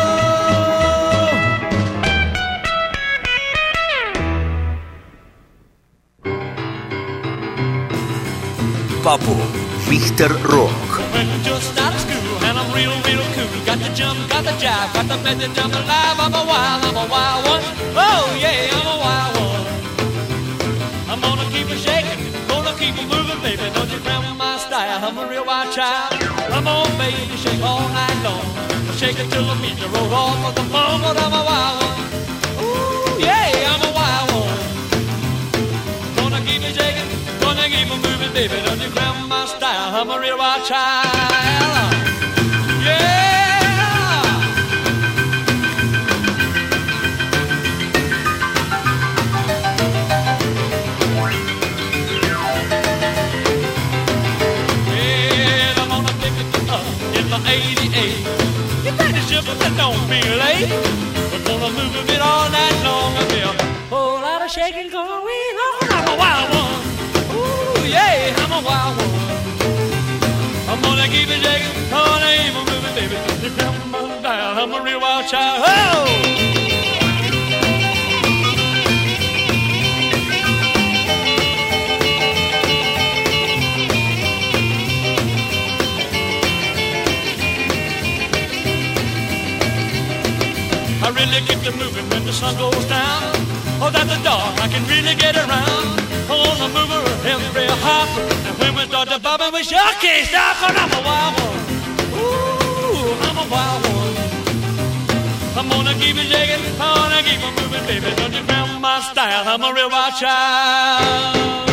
roll. Papo, mister Rock. Just out of school and I'm real, real cool. Got the jump, got the jive, got the method jump alive. I'm a wild, I'm a wild one. Oh yeah, I'm a wild one. I'm gonna keep it shaking, gonna keep it moving, baby. Don't you frown my style, I'm a real wild child. I'm on baby, shake all night long. Shake it till the beat, the roll off with the phone, but I'm a wild one. Ooh yeah, I'm a wild one. Gonna keep it shaking, gonna keep it moving, baby. Don't you frown my style, I'm a real wild child. Yeah. Yeah, I'm gonna pick it up in my eighty-eight. You think it's simple, but don't be late. We're gonna move a bit all night long. There'll be a whole lot of shaking going on. I'm a wild one. Ooh, yeah, I'm a wild one. I'm gonna keep it shaking, gonna keep it moving, baby. You come on down, I'm a real wild child. Oh! I really get to moving when the sun goes down. Oh, that's the dark, I can really get around. On the mover, every hopper. And when we start to bobbing, we sure can't stop. Cause I'm a wild one. Ooh, I'm a wild one. I'm gonna keep it shaking, I'm gonna keep it moving, baby. Don't you found my style, I'm a real wild child.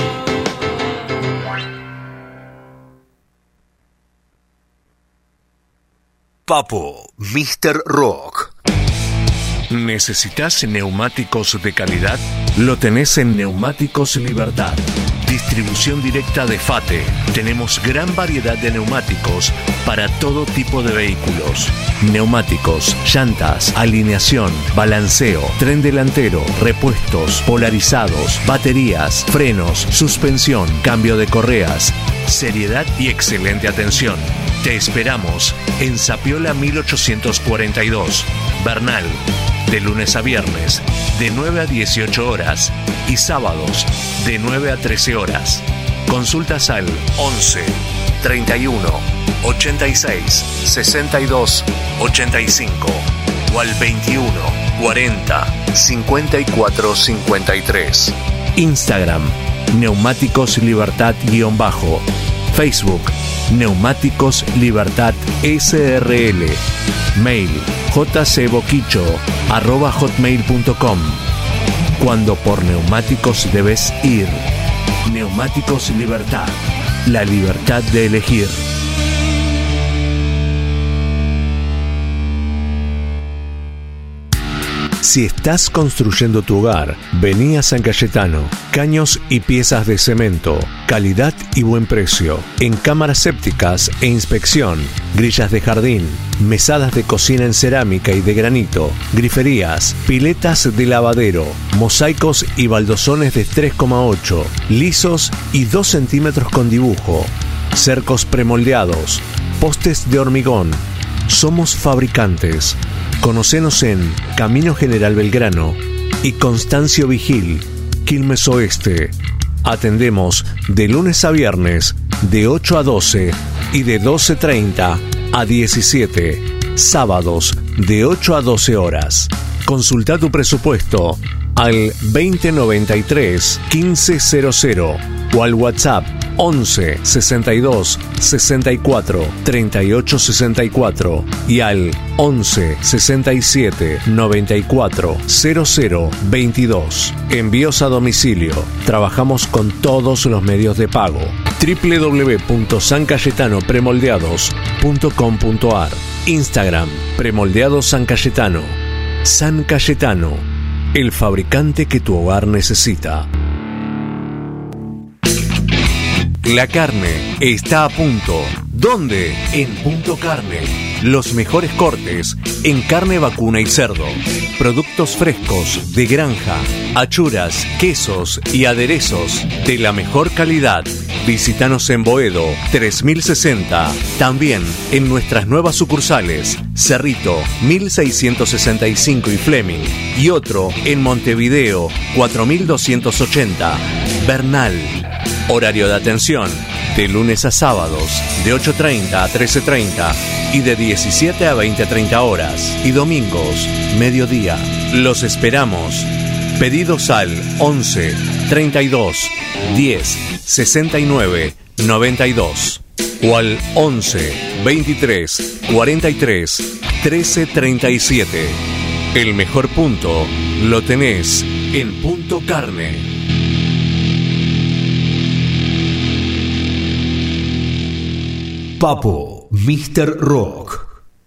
Papo, mister Rock. ¿Necesitas neumáticos de calidad? Lo tenés en Neumáticos Libertad. Distribución directa de FATE. Tenemos gran variedad de neumáticos para todo tipo de vehículos. Neumáticos, llantas, alineación, balanceo, tren delantero, repuestos, polarizados, baterías, frenos, suspensión, cambio de correas. Seriedad y excelente atención. Te esperamos en Zapiola mil ochocientos cuarenta y dos, Bernal, de lunes a viernes, de nueve a dieciocho horas y sábados, de nueve a trece horas. Consultas al once, treinta y uno, ochenta y seis, sesenta y dos, ochenta y cinco o al veintiuno, cuarenta, cincuenta y cuatro, cincuenta y tres. Instagram, Neumáticos Libertad guión bajo. Facebook, Neumáticos Libertad S R L. Mail, jcboquicho arroba hotmail punto com. Cuando por neumáticos debes ir. Neumáticos Libertad. La libertad de elegir. Si estás construyendo tu hogar, vení a San Cayetano. Caños y piezas de cemento, calidad y buen precio. En cámaras sépticas e inspección, grillas de jardín, mesadas de cocina en cerámica y de granito, griferías, piletas de lavadero, mosaicos y baldosones de tres coma ocho, lisos y dos centímetros con dibujo, cercos premoldeados, postes de hormigón. Somos fabricantes. Conocenos en Camino General Belgrano y Constancio Vigil, Quilmes Oeste. Atendemos de lunes a viernes de ocho a doce y de doce treinta a diecisiete. Sábados de ocho a doce horas. Consulta tu presupuesto al veinte noventa y tres, quince cero cero o al WhatsApp once, sesenta y dos, sesenta y cuatro, treinta y ocho sesenta y cuatro y al once, sesenta y siete, noventa y cuatro, cero cero veintidós. Envíos a domicilio. Trabajamos con todos los medios de pago. doble u doble u doble u punto san cayetano premoldeados punto com punto a r. Instagram, Premoldeados San Cayetano. San Cayetano, el fabricante que tu hogar necesita. La carne está a punto. ¿Dónde? En Punto Carne. Los mejores cortes en carne vacuna y cerdo. Productos frescos de granja, achuras, quesos y aderezos de la mejor calidad. Visítanos en Boedo tres mil sesenta. También en nuestras nuevas sucursales Cerrito mil seiscientos sesenta y cinco y Fleming, y otro en Montevideo cuatro mil doscientos ochenta. Bernal. Horario de atención de lunes a sábados de ocho treinta a trece treinta y de diecisiete a veinte treinta horas, y domingos mediodía. Los esperamos. Pedidos al once treinta y dos diez sesenta y nueve noventa y dos o al once veintitrés cuarenta y tres trece treinta y siete. El mejor punto lo tenés en Punto Carne. Papo, míster Rock.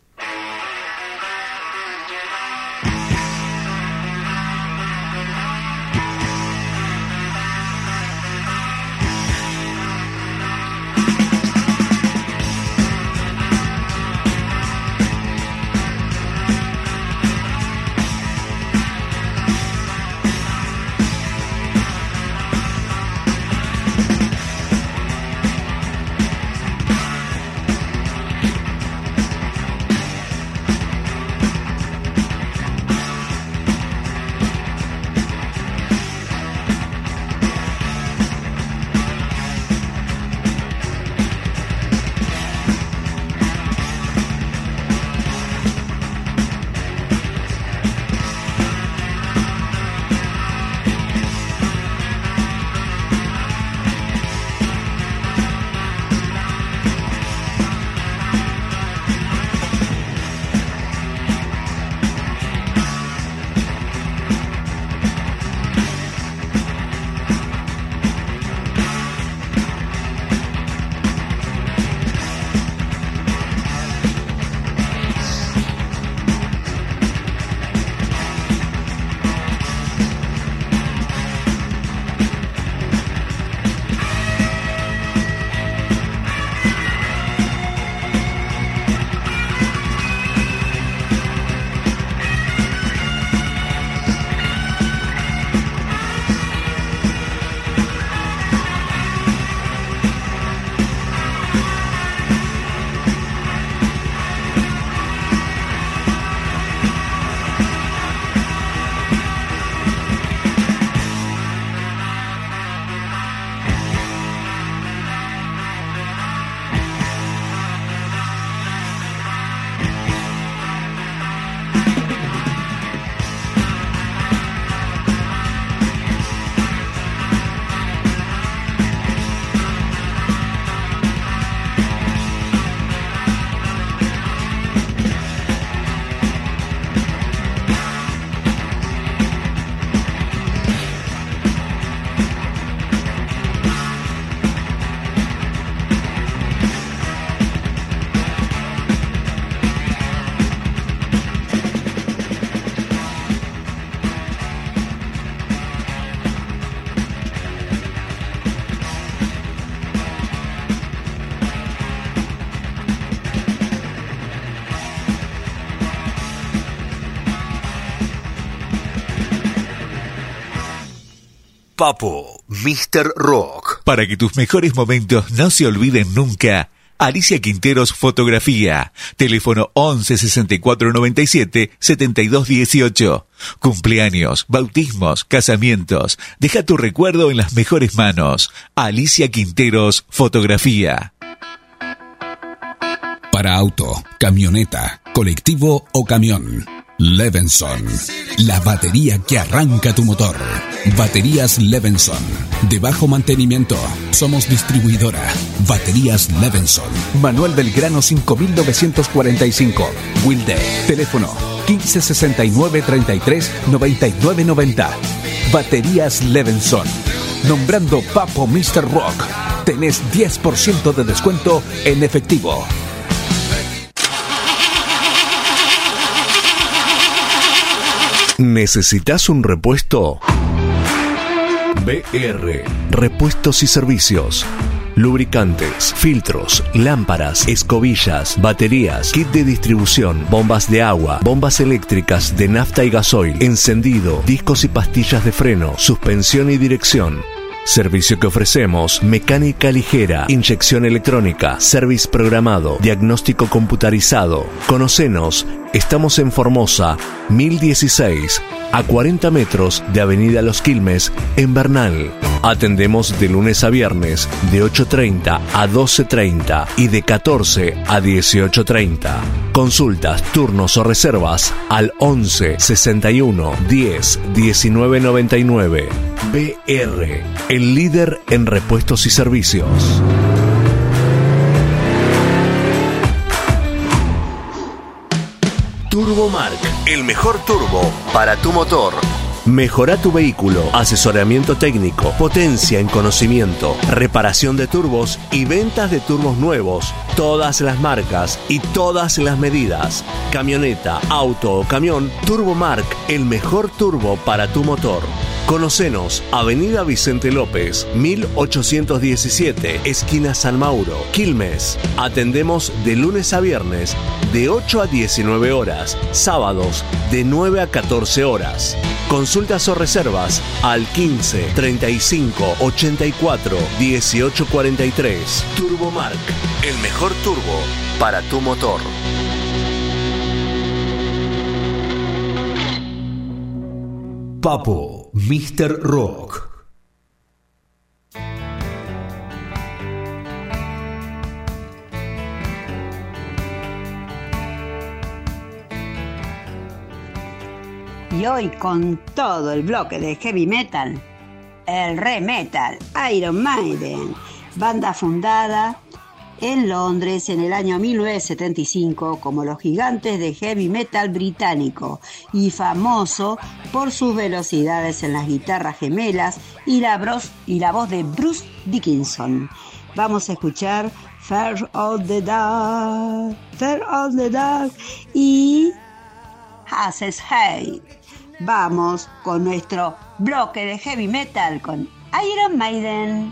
Papo, míster Rock. Para que tus mejores momentos no se olviden nunca, Alicia Quinteros Fotografía. Teléfono once sesenta y cuatro noventa y siete setenta y dos dieciocho. Cumpleaños, bautismos, casamientos. Deja tu recuerdo en las mejores manos. Alicia Quinteros Fotografía. Para auto, camioneta, colectivo o camión. Levenson, la batería que arranca tu motor. Baterías Levenson, de bajo mantenimiento. Somos distribuidora. Baterías Levenson. Manuel Belgrano cinco mil novecientos cuarenta y cinco. Wilde. Teléfono quince sesenta y nueve treinta y tres noventa y nueve noventa. Baterías Levenson. Nombrando Papo míster Rock, tenés diez por ciento de descuento en efectivo. ¿Necesitas un repuesto? B R Repuestos y Servicios. lubricantes, filtros, lámparas, escobillas, baterías, kit de distribución, bombas de agua, bombas eléctricas de nafta y gasoil, encendido, discos y pastillas de freno, suspensión y dirección. Servicio que ofrecemos: mecánica ligera, inyección electrónica, service programado, diagnóstico computarizado. Conocenos, estamos en Formosa, mil dieciséis, a cuarenta metros de Avenida Los Quilmes, en Bernal. Atendemos de lunes a viernes, de ocho treinta a doce treinta y de catorce a dieciocho treinta. Consultas, turnos o reservas al once sesenta y uno diez diecinueve noventa y nueve. B R, el líder en repuestos y servicios. Turbomark, el mejor turbo para tu motor. Mejora tu vehículo, asesoramiento técnico, potencia en conocimiento, reparación de turbos y ventas de turbos nuevos, todas las marcas y todas las medidas. Camioneta, auto o camión, Turbomark, el mejor turbo para tu motor. Conocenos, Avenida Vicente López, mil ochocientos diecisiete, esquina San Mauro, Quilmes. Atendemos de lunes a viernes, de ocho a diecinueve horas, sábados de nueve a catorce horas. Consultas o reservas al quince treinta y cinco ochenta y cuatro dieciocho cuarenta y tres. Turbomark, el mejor turbo para tu motor. Papo, míster Rock. Y hoy con todo el bloque de heavy metal, el Re Metal, Iron Maiden, banda fundada en Londres en el año mil novecientos setenta y cinco como los gigantes de heavy metal británico y famoso por sus velocidades en las guitarras gemelas y la, bros, y la voz de Bruce Dickinson. Vamos a escuchar Fear of the Dark, Fear of the Dark y Haces Hate. Vamos con nuestro bloque de heavy metal con Iron Maiden.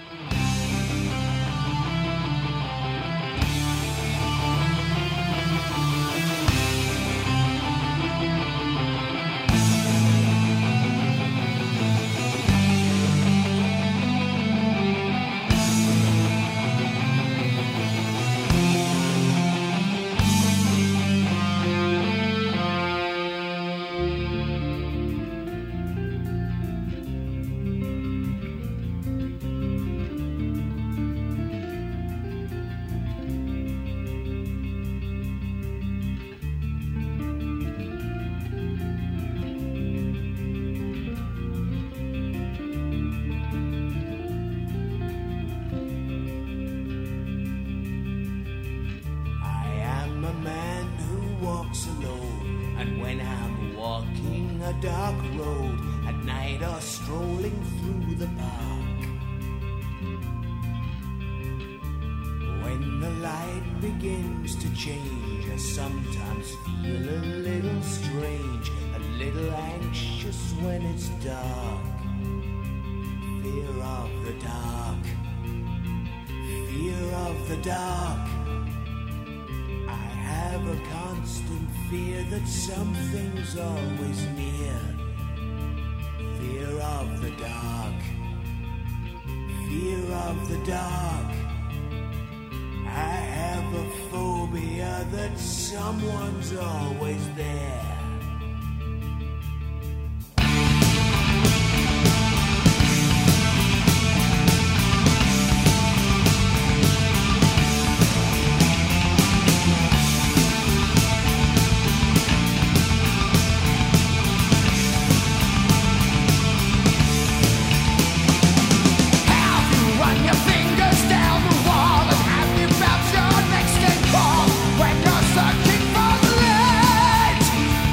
Something's always near. Fear of the dark. Fear of the dark. I have a phobia that someone's always there. When you're searching for the light,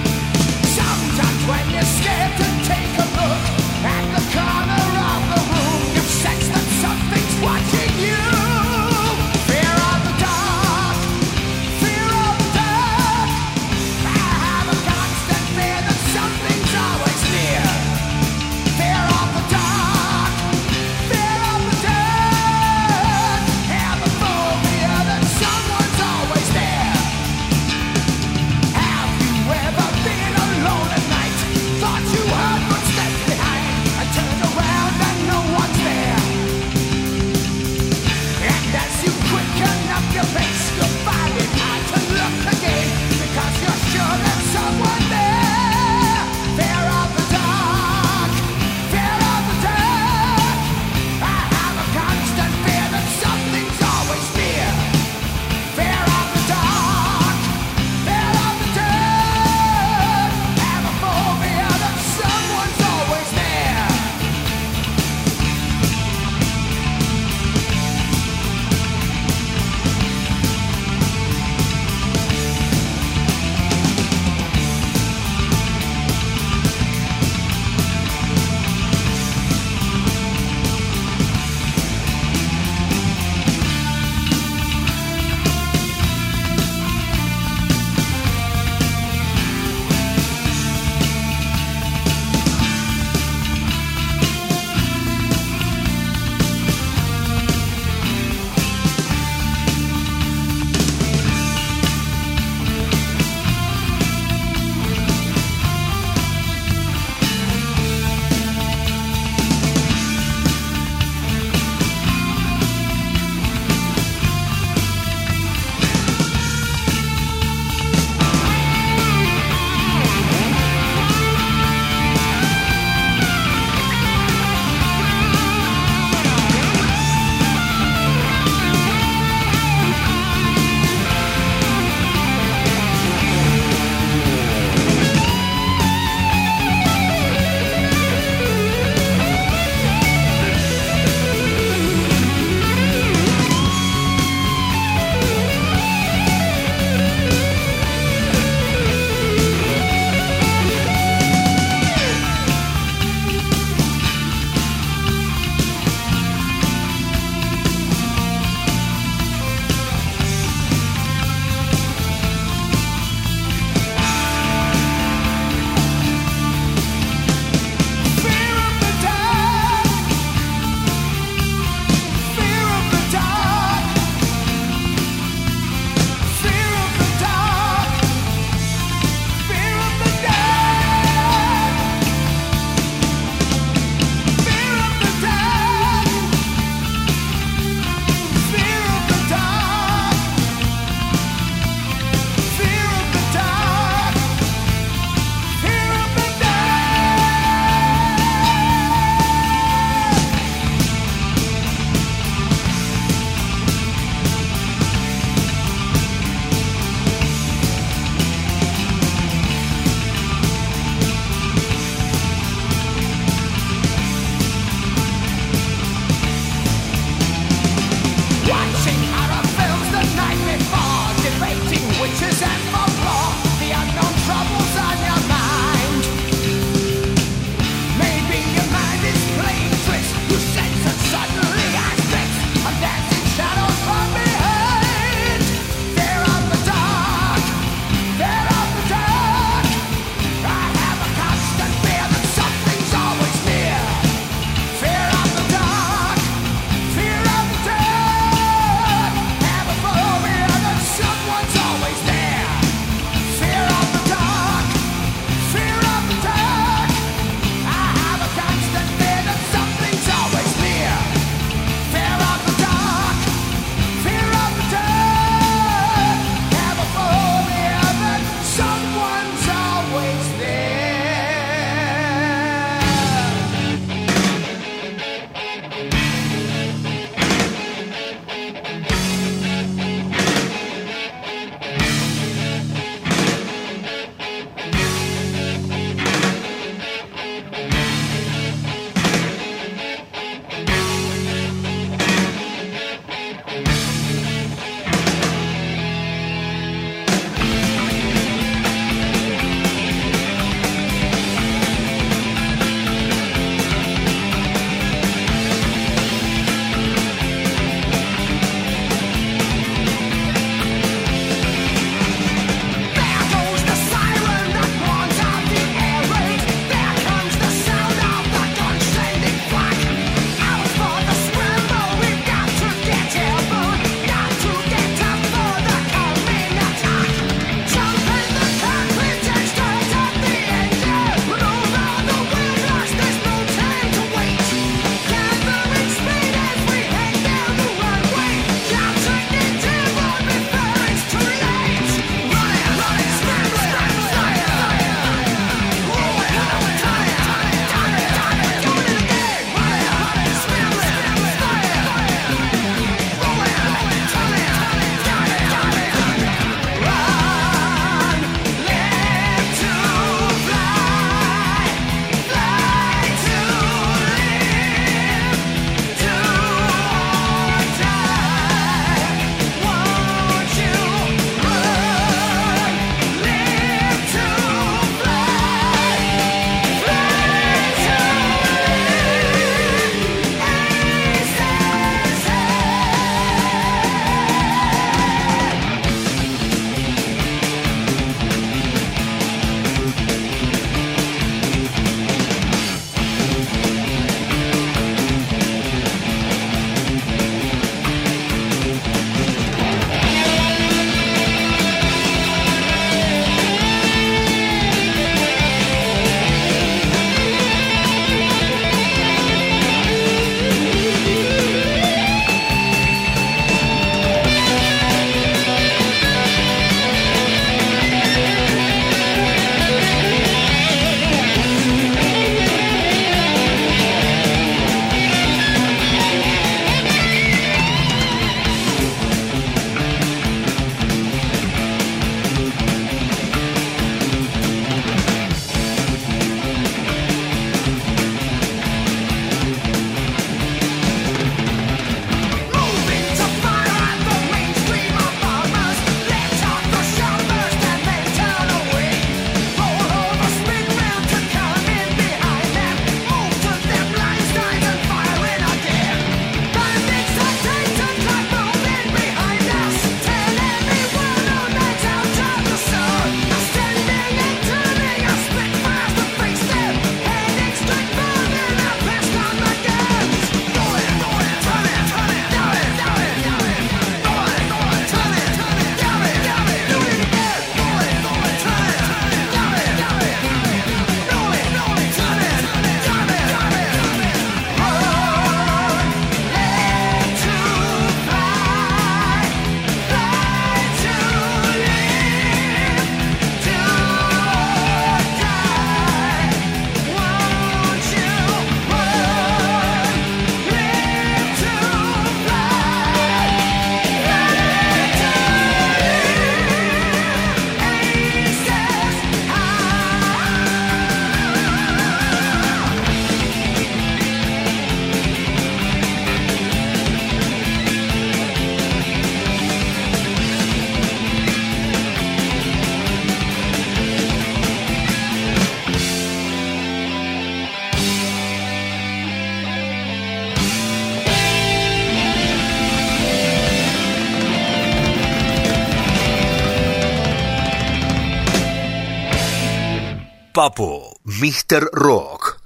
Papo, míster Rock.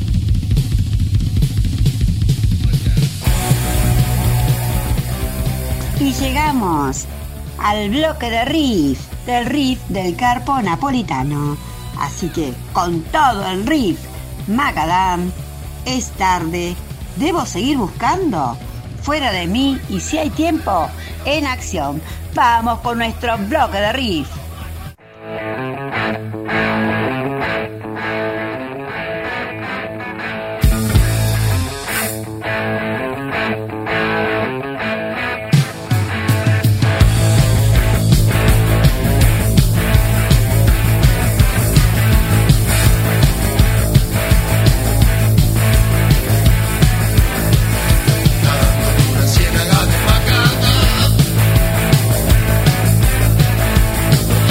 Y llegamos al bloque de riff, del riff del Carpo Napolitano. Así que con todo el riff, Macadam, es tarde, ¿debo seguir buscando? Fuera de mí y si hay tiempo, en acción. Vamos con nuestro bloque de riff. Ciénaga de Macadam.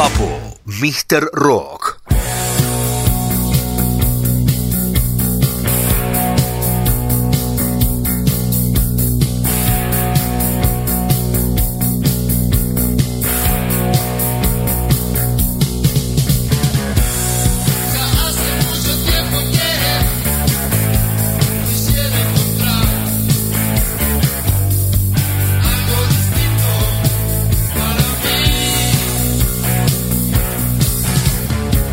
Papo, míster Rock. Algo distinto para mí.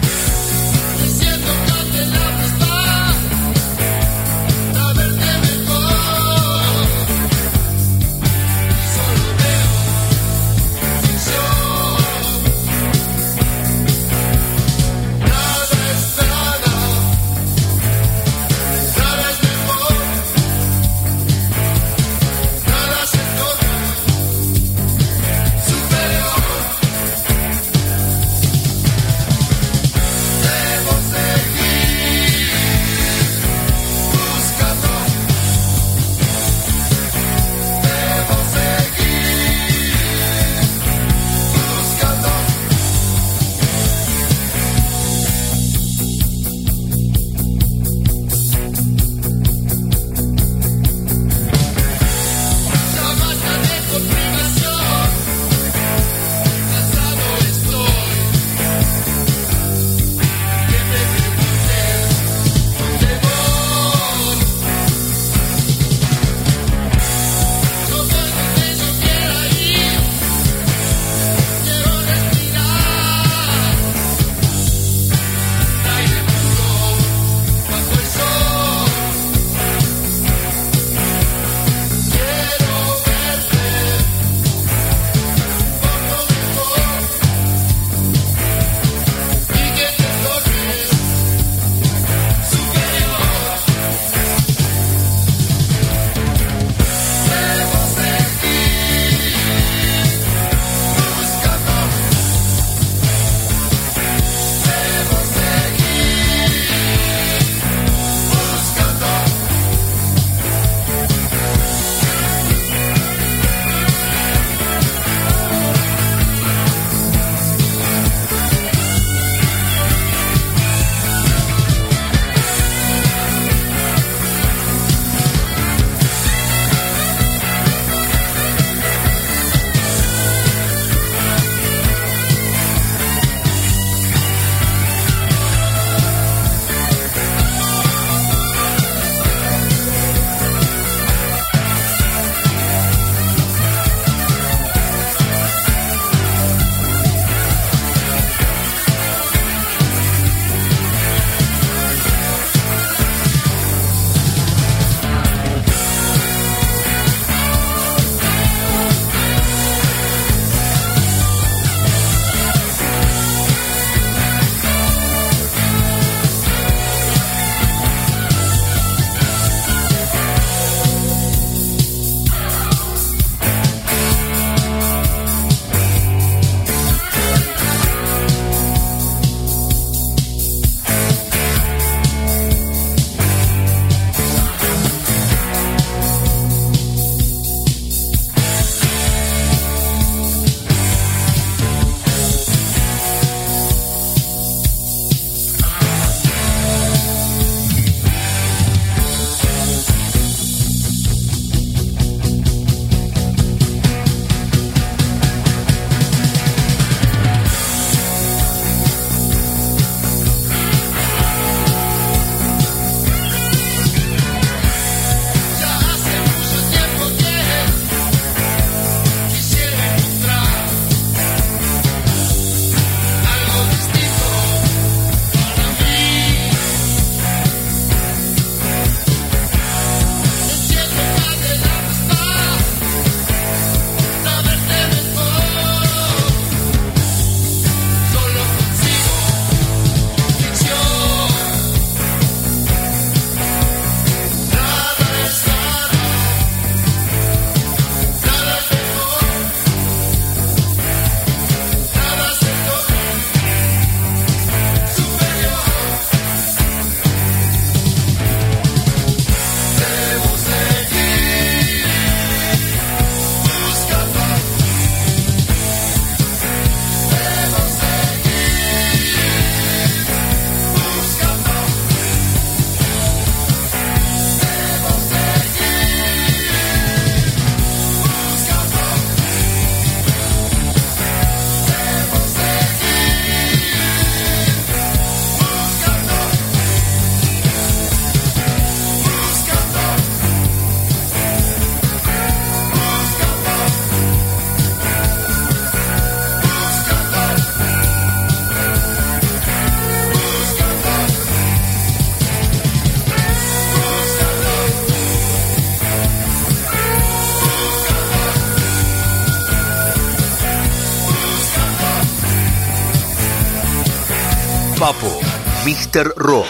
Papo, míster Rock.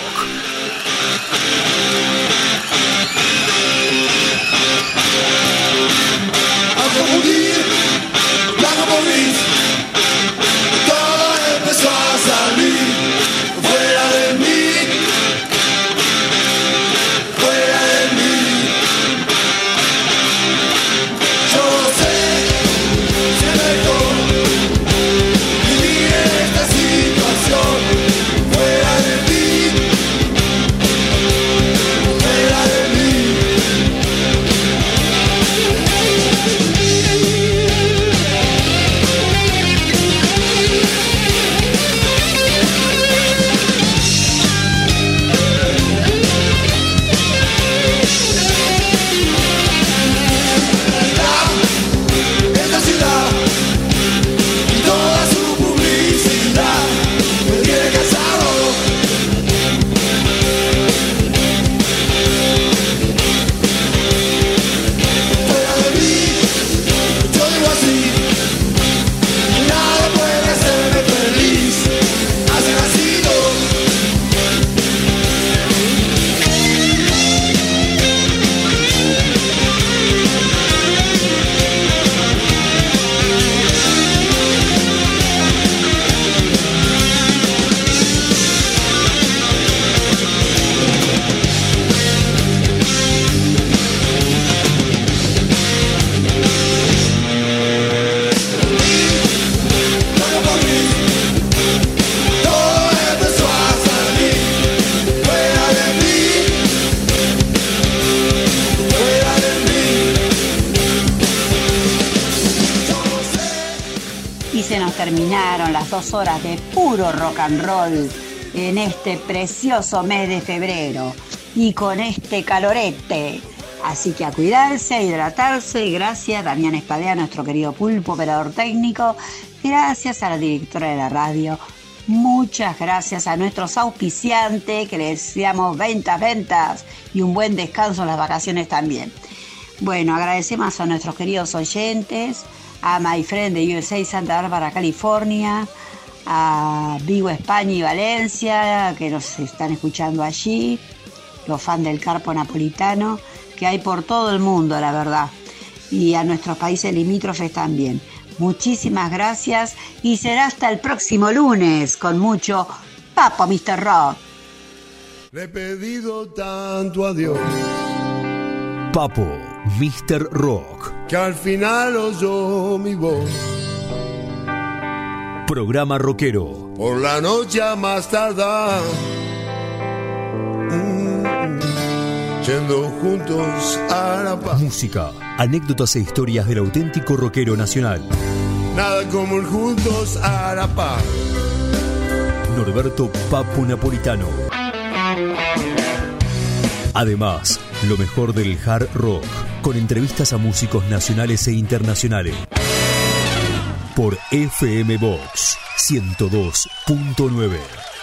A confundir, blanco por gris, todo empezó a salir fuera de mí, fuera de mí. Yo sé, si es mejor vivir esta situación fuera de mí, fuera de mí. Esta ciudad y toda su publicidad me tiene cansado. Fuera de mí, yo digo así, nada puede hacerme feliz. Hace nacido. Blanco por gris, todo empezó a salir fuera de mí, fuera de mí. Y se nos terminaron las dos horas de puro rock and roll en este precioso mes de febrero y con este calorete. Así que a cuidarse, a hidratarse. Gracias Damián Espadea, nuestro querido pulpo, operador técnico. Gracias a la directora de la radio. Muchas gracias a nuestros auspiciantes, que les deseamos ventas, ventas y un buen descanso en las vacaciones también. Bueno, agradecemos a nuestros queridos oyentes, a My Friend de U S A, Santa Bárbara, California, a Vigo, España y Valencia, que nos están escuchando allí, los fans del Carpo Napolitano, que hay por todo el mundo, la verdad, y a nuestros países limítrofes también. Muchísimas gracias y será hasta el próximo lunes con mucho Papo, míster Rock. Le he pedido tanto a Dios Papo, míster Rock. que al final oyó mi voz. Programa rockero. Por la noche a más tardar, mm, yendo juntos a la paz. Música, anécdotas e historias del auténtico rockero nacional. Nada como el juntos a la paz. Norberto Papo Napolitano. Además, lo mejor del hard rock, con entrevistas a músicos nacionales e internacionales. Por F M Box ciento dos punto nueve.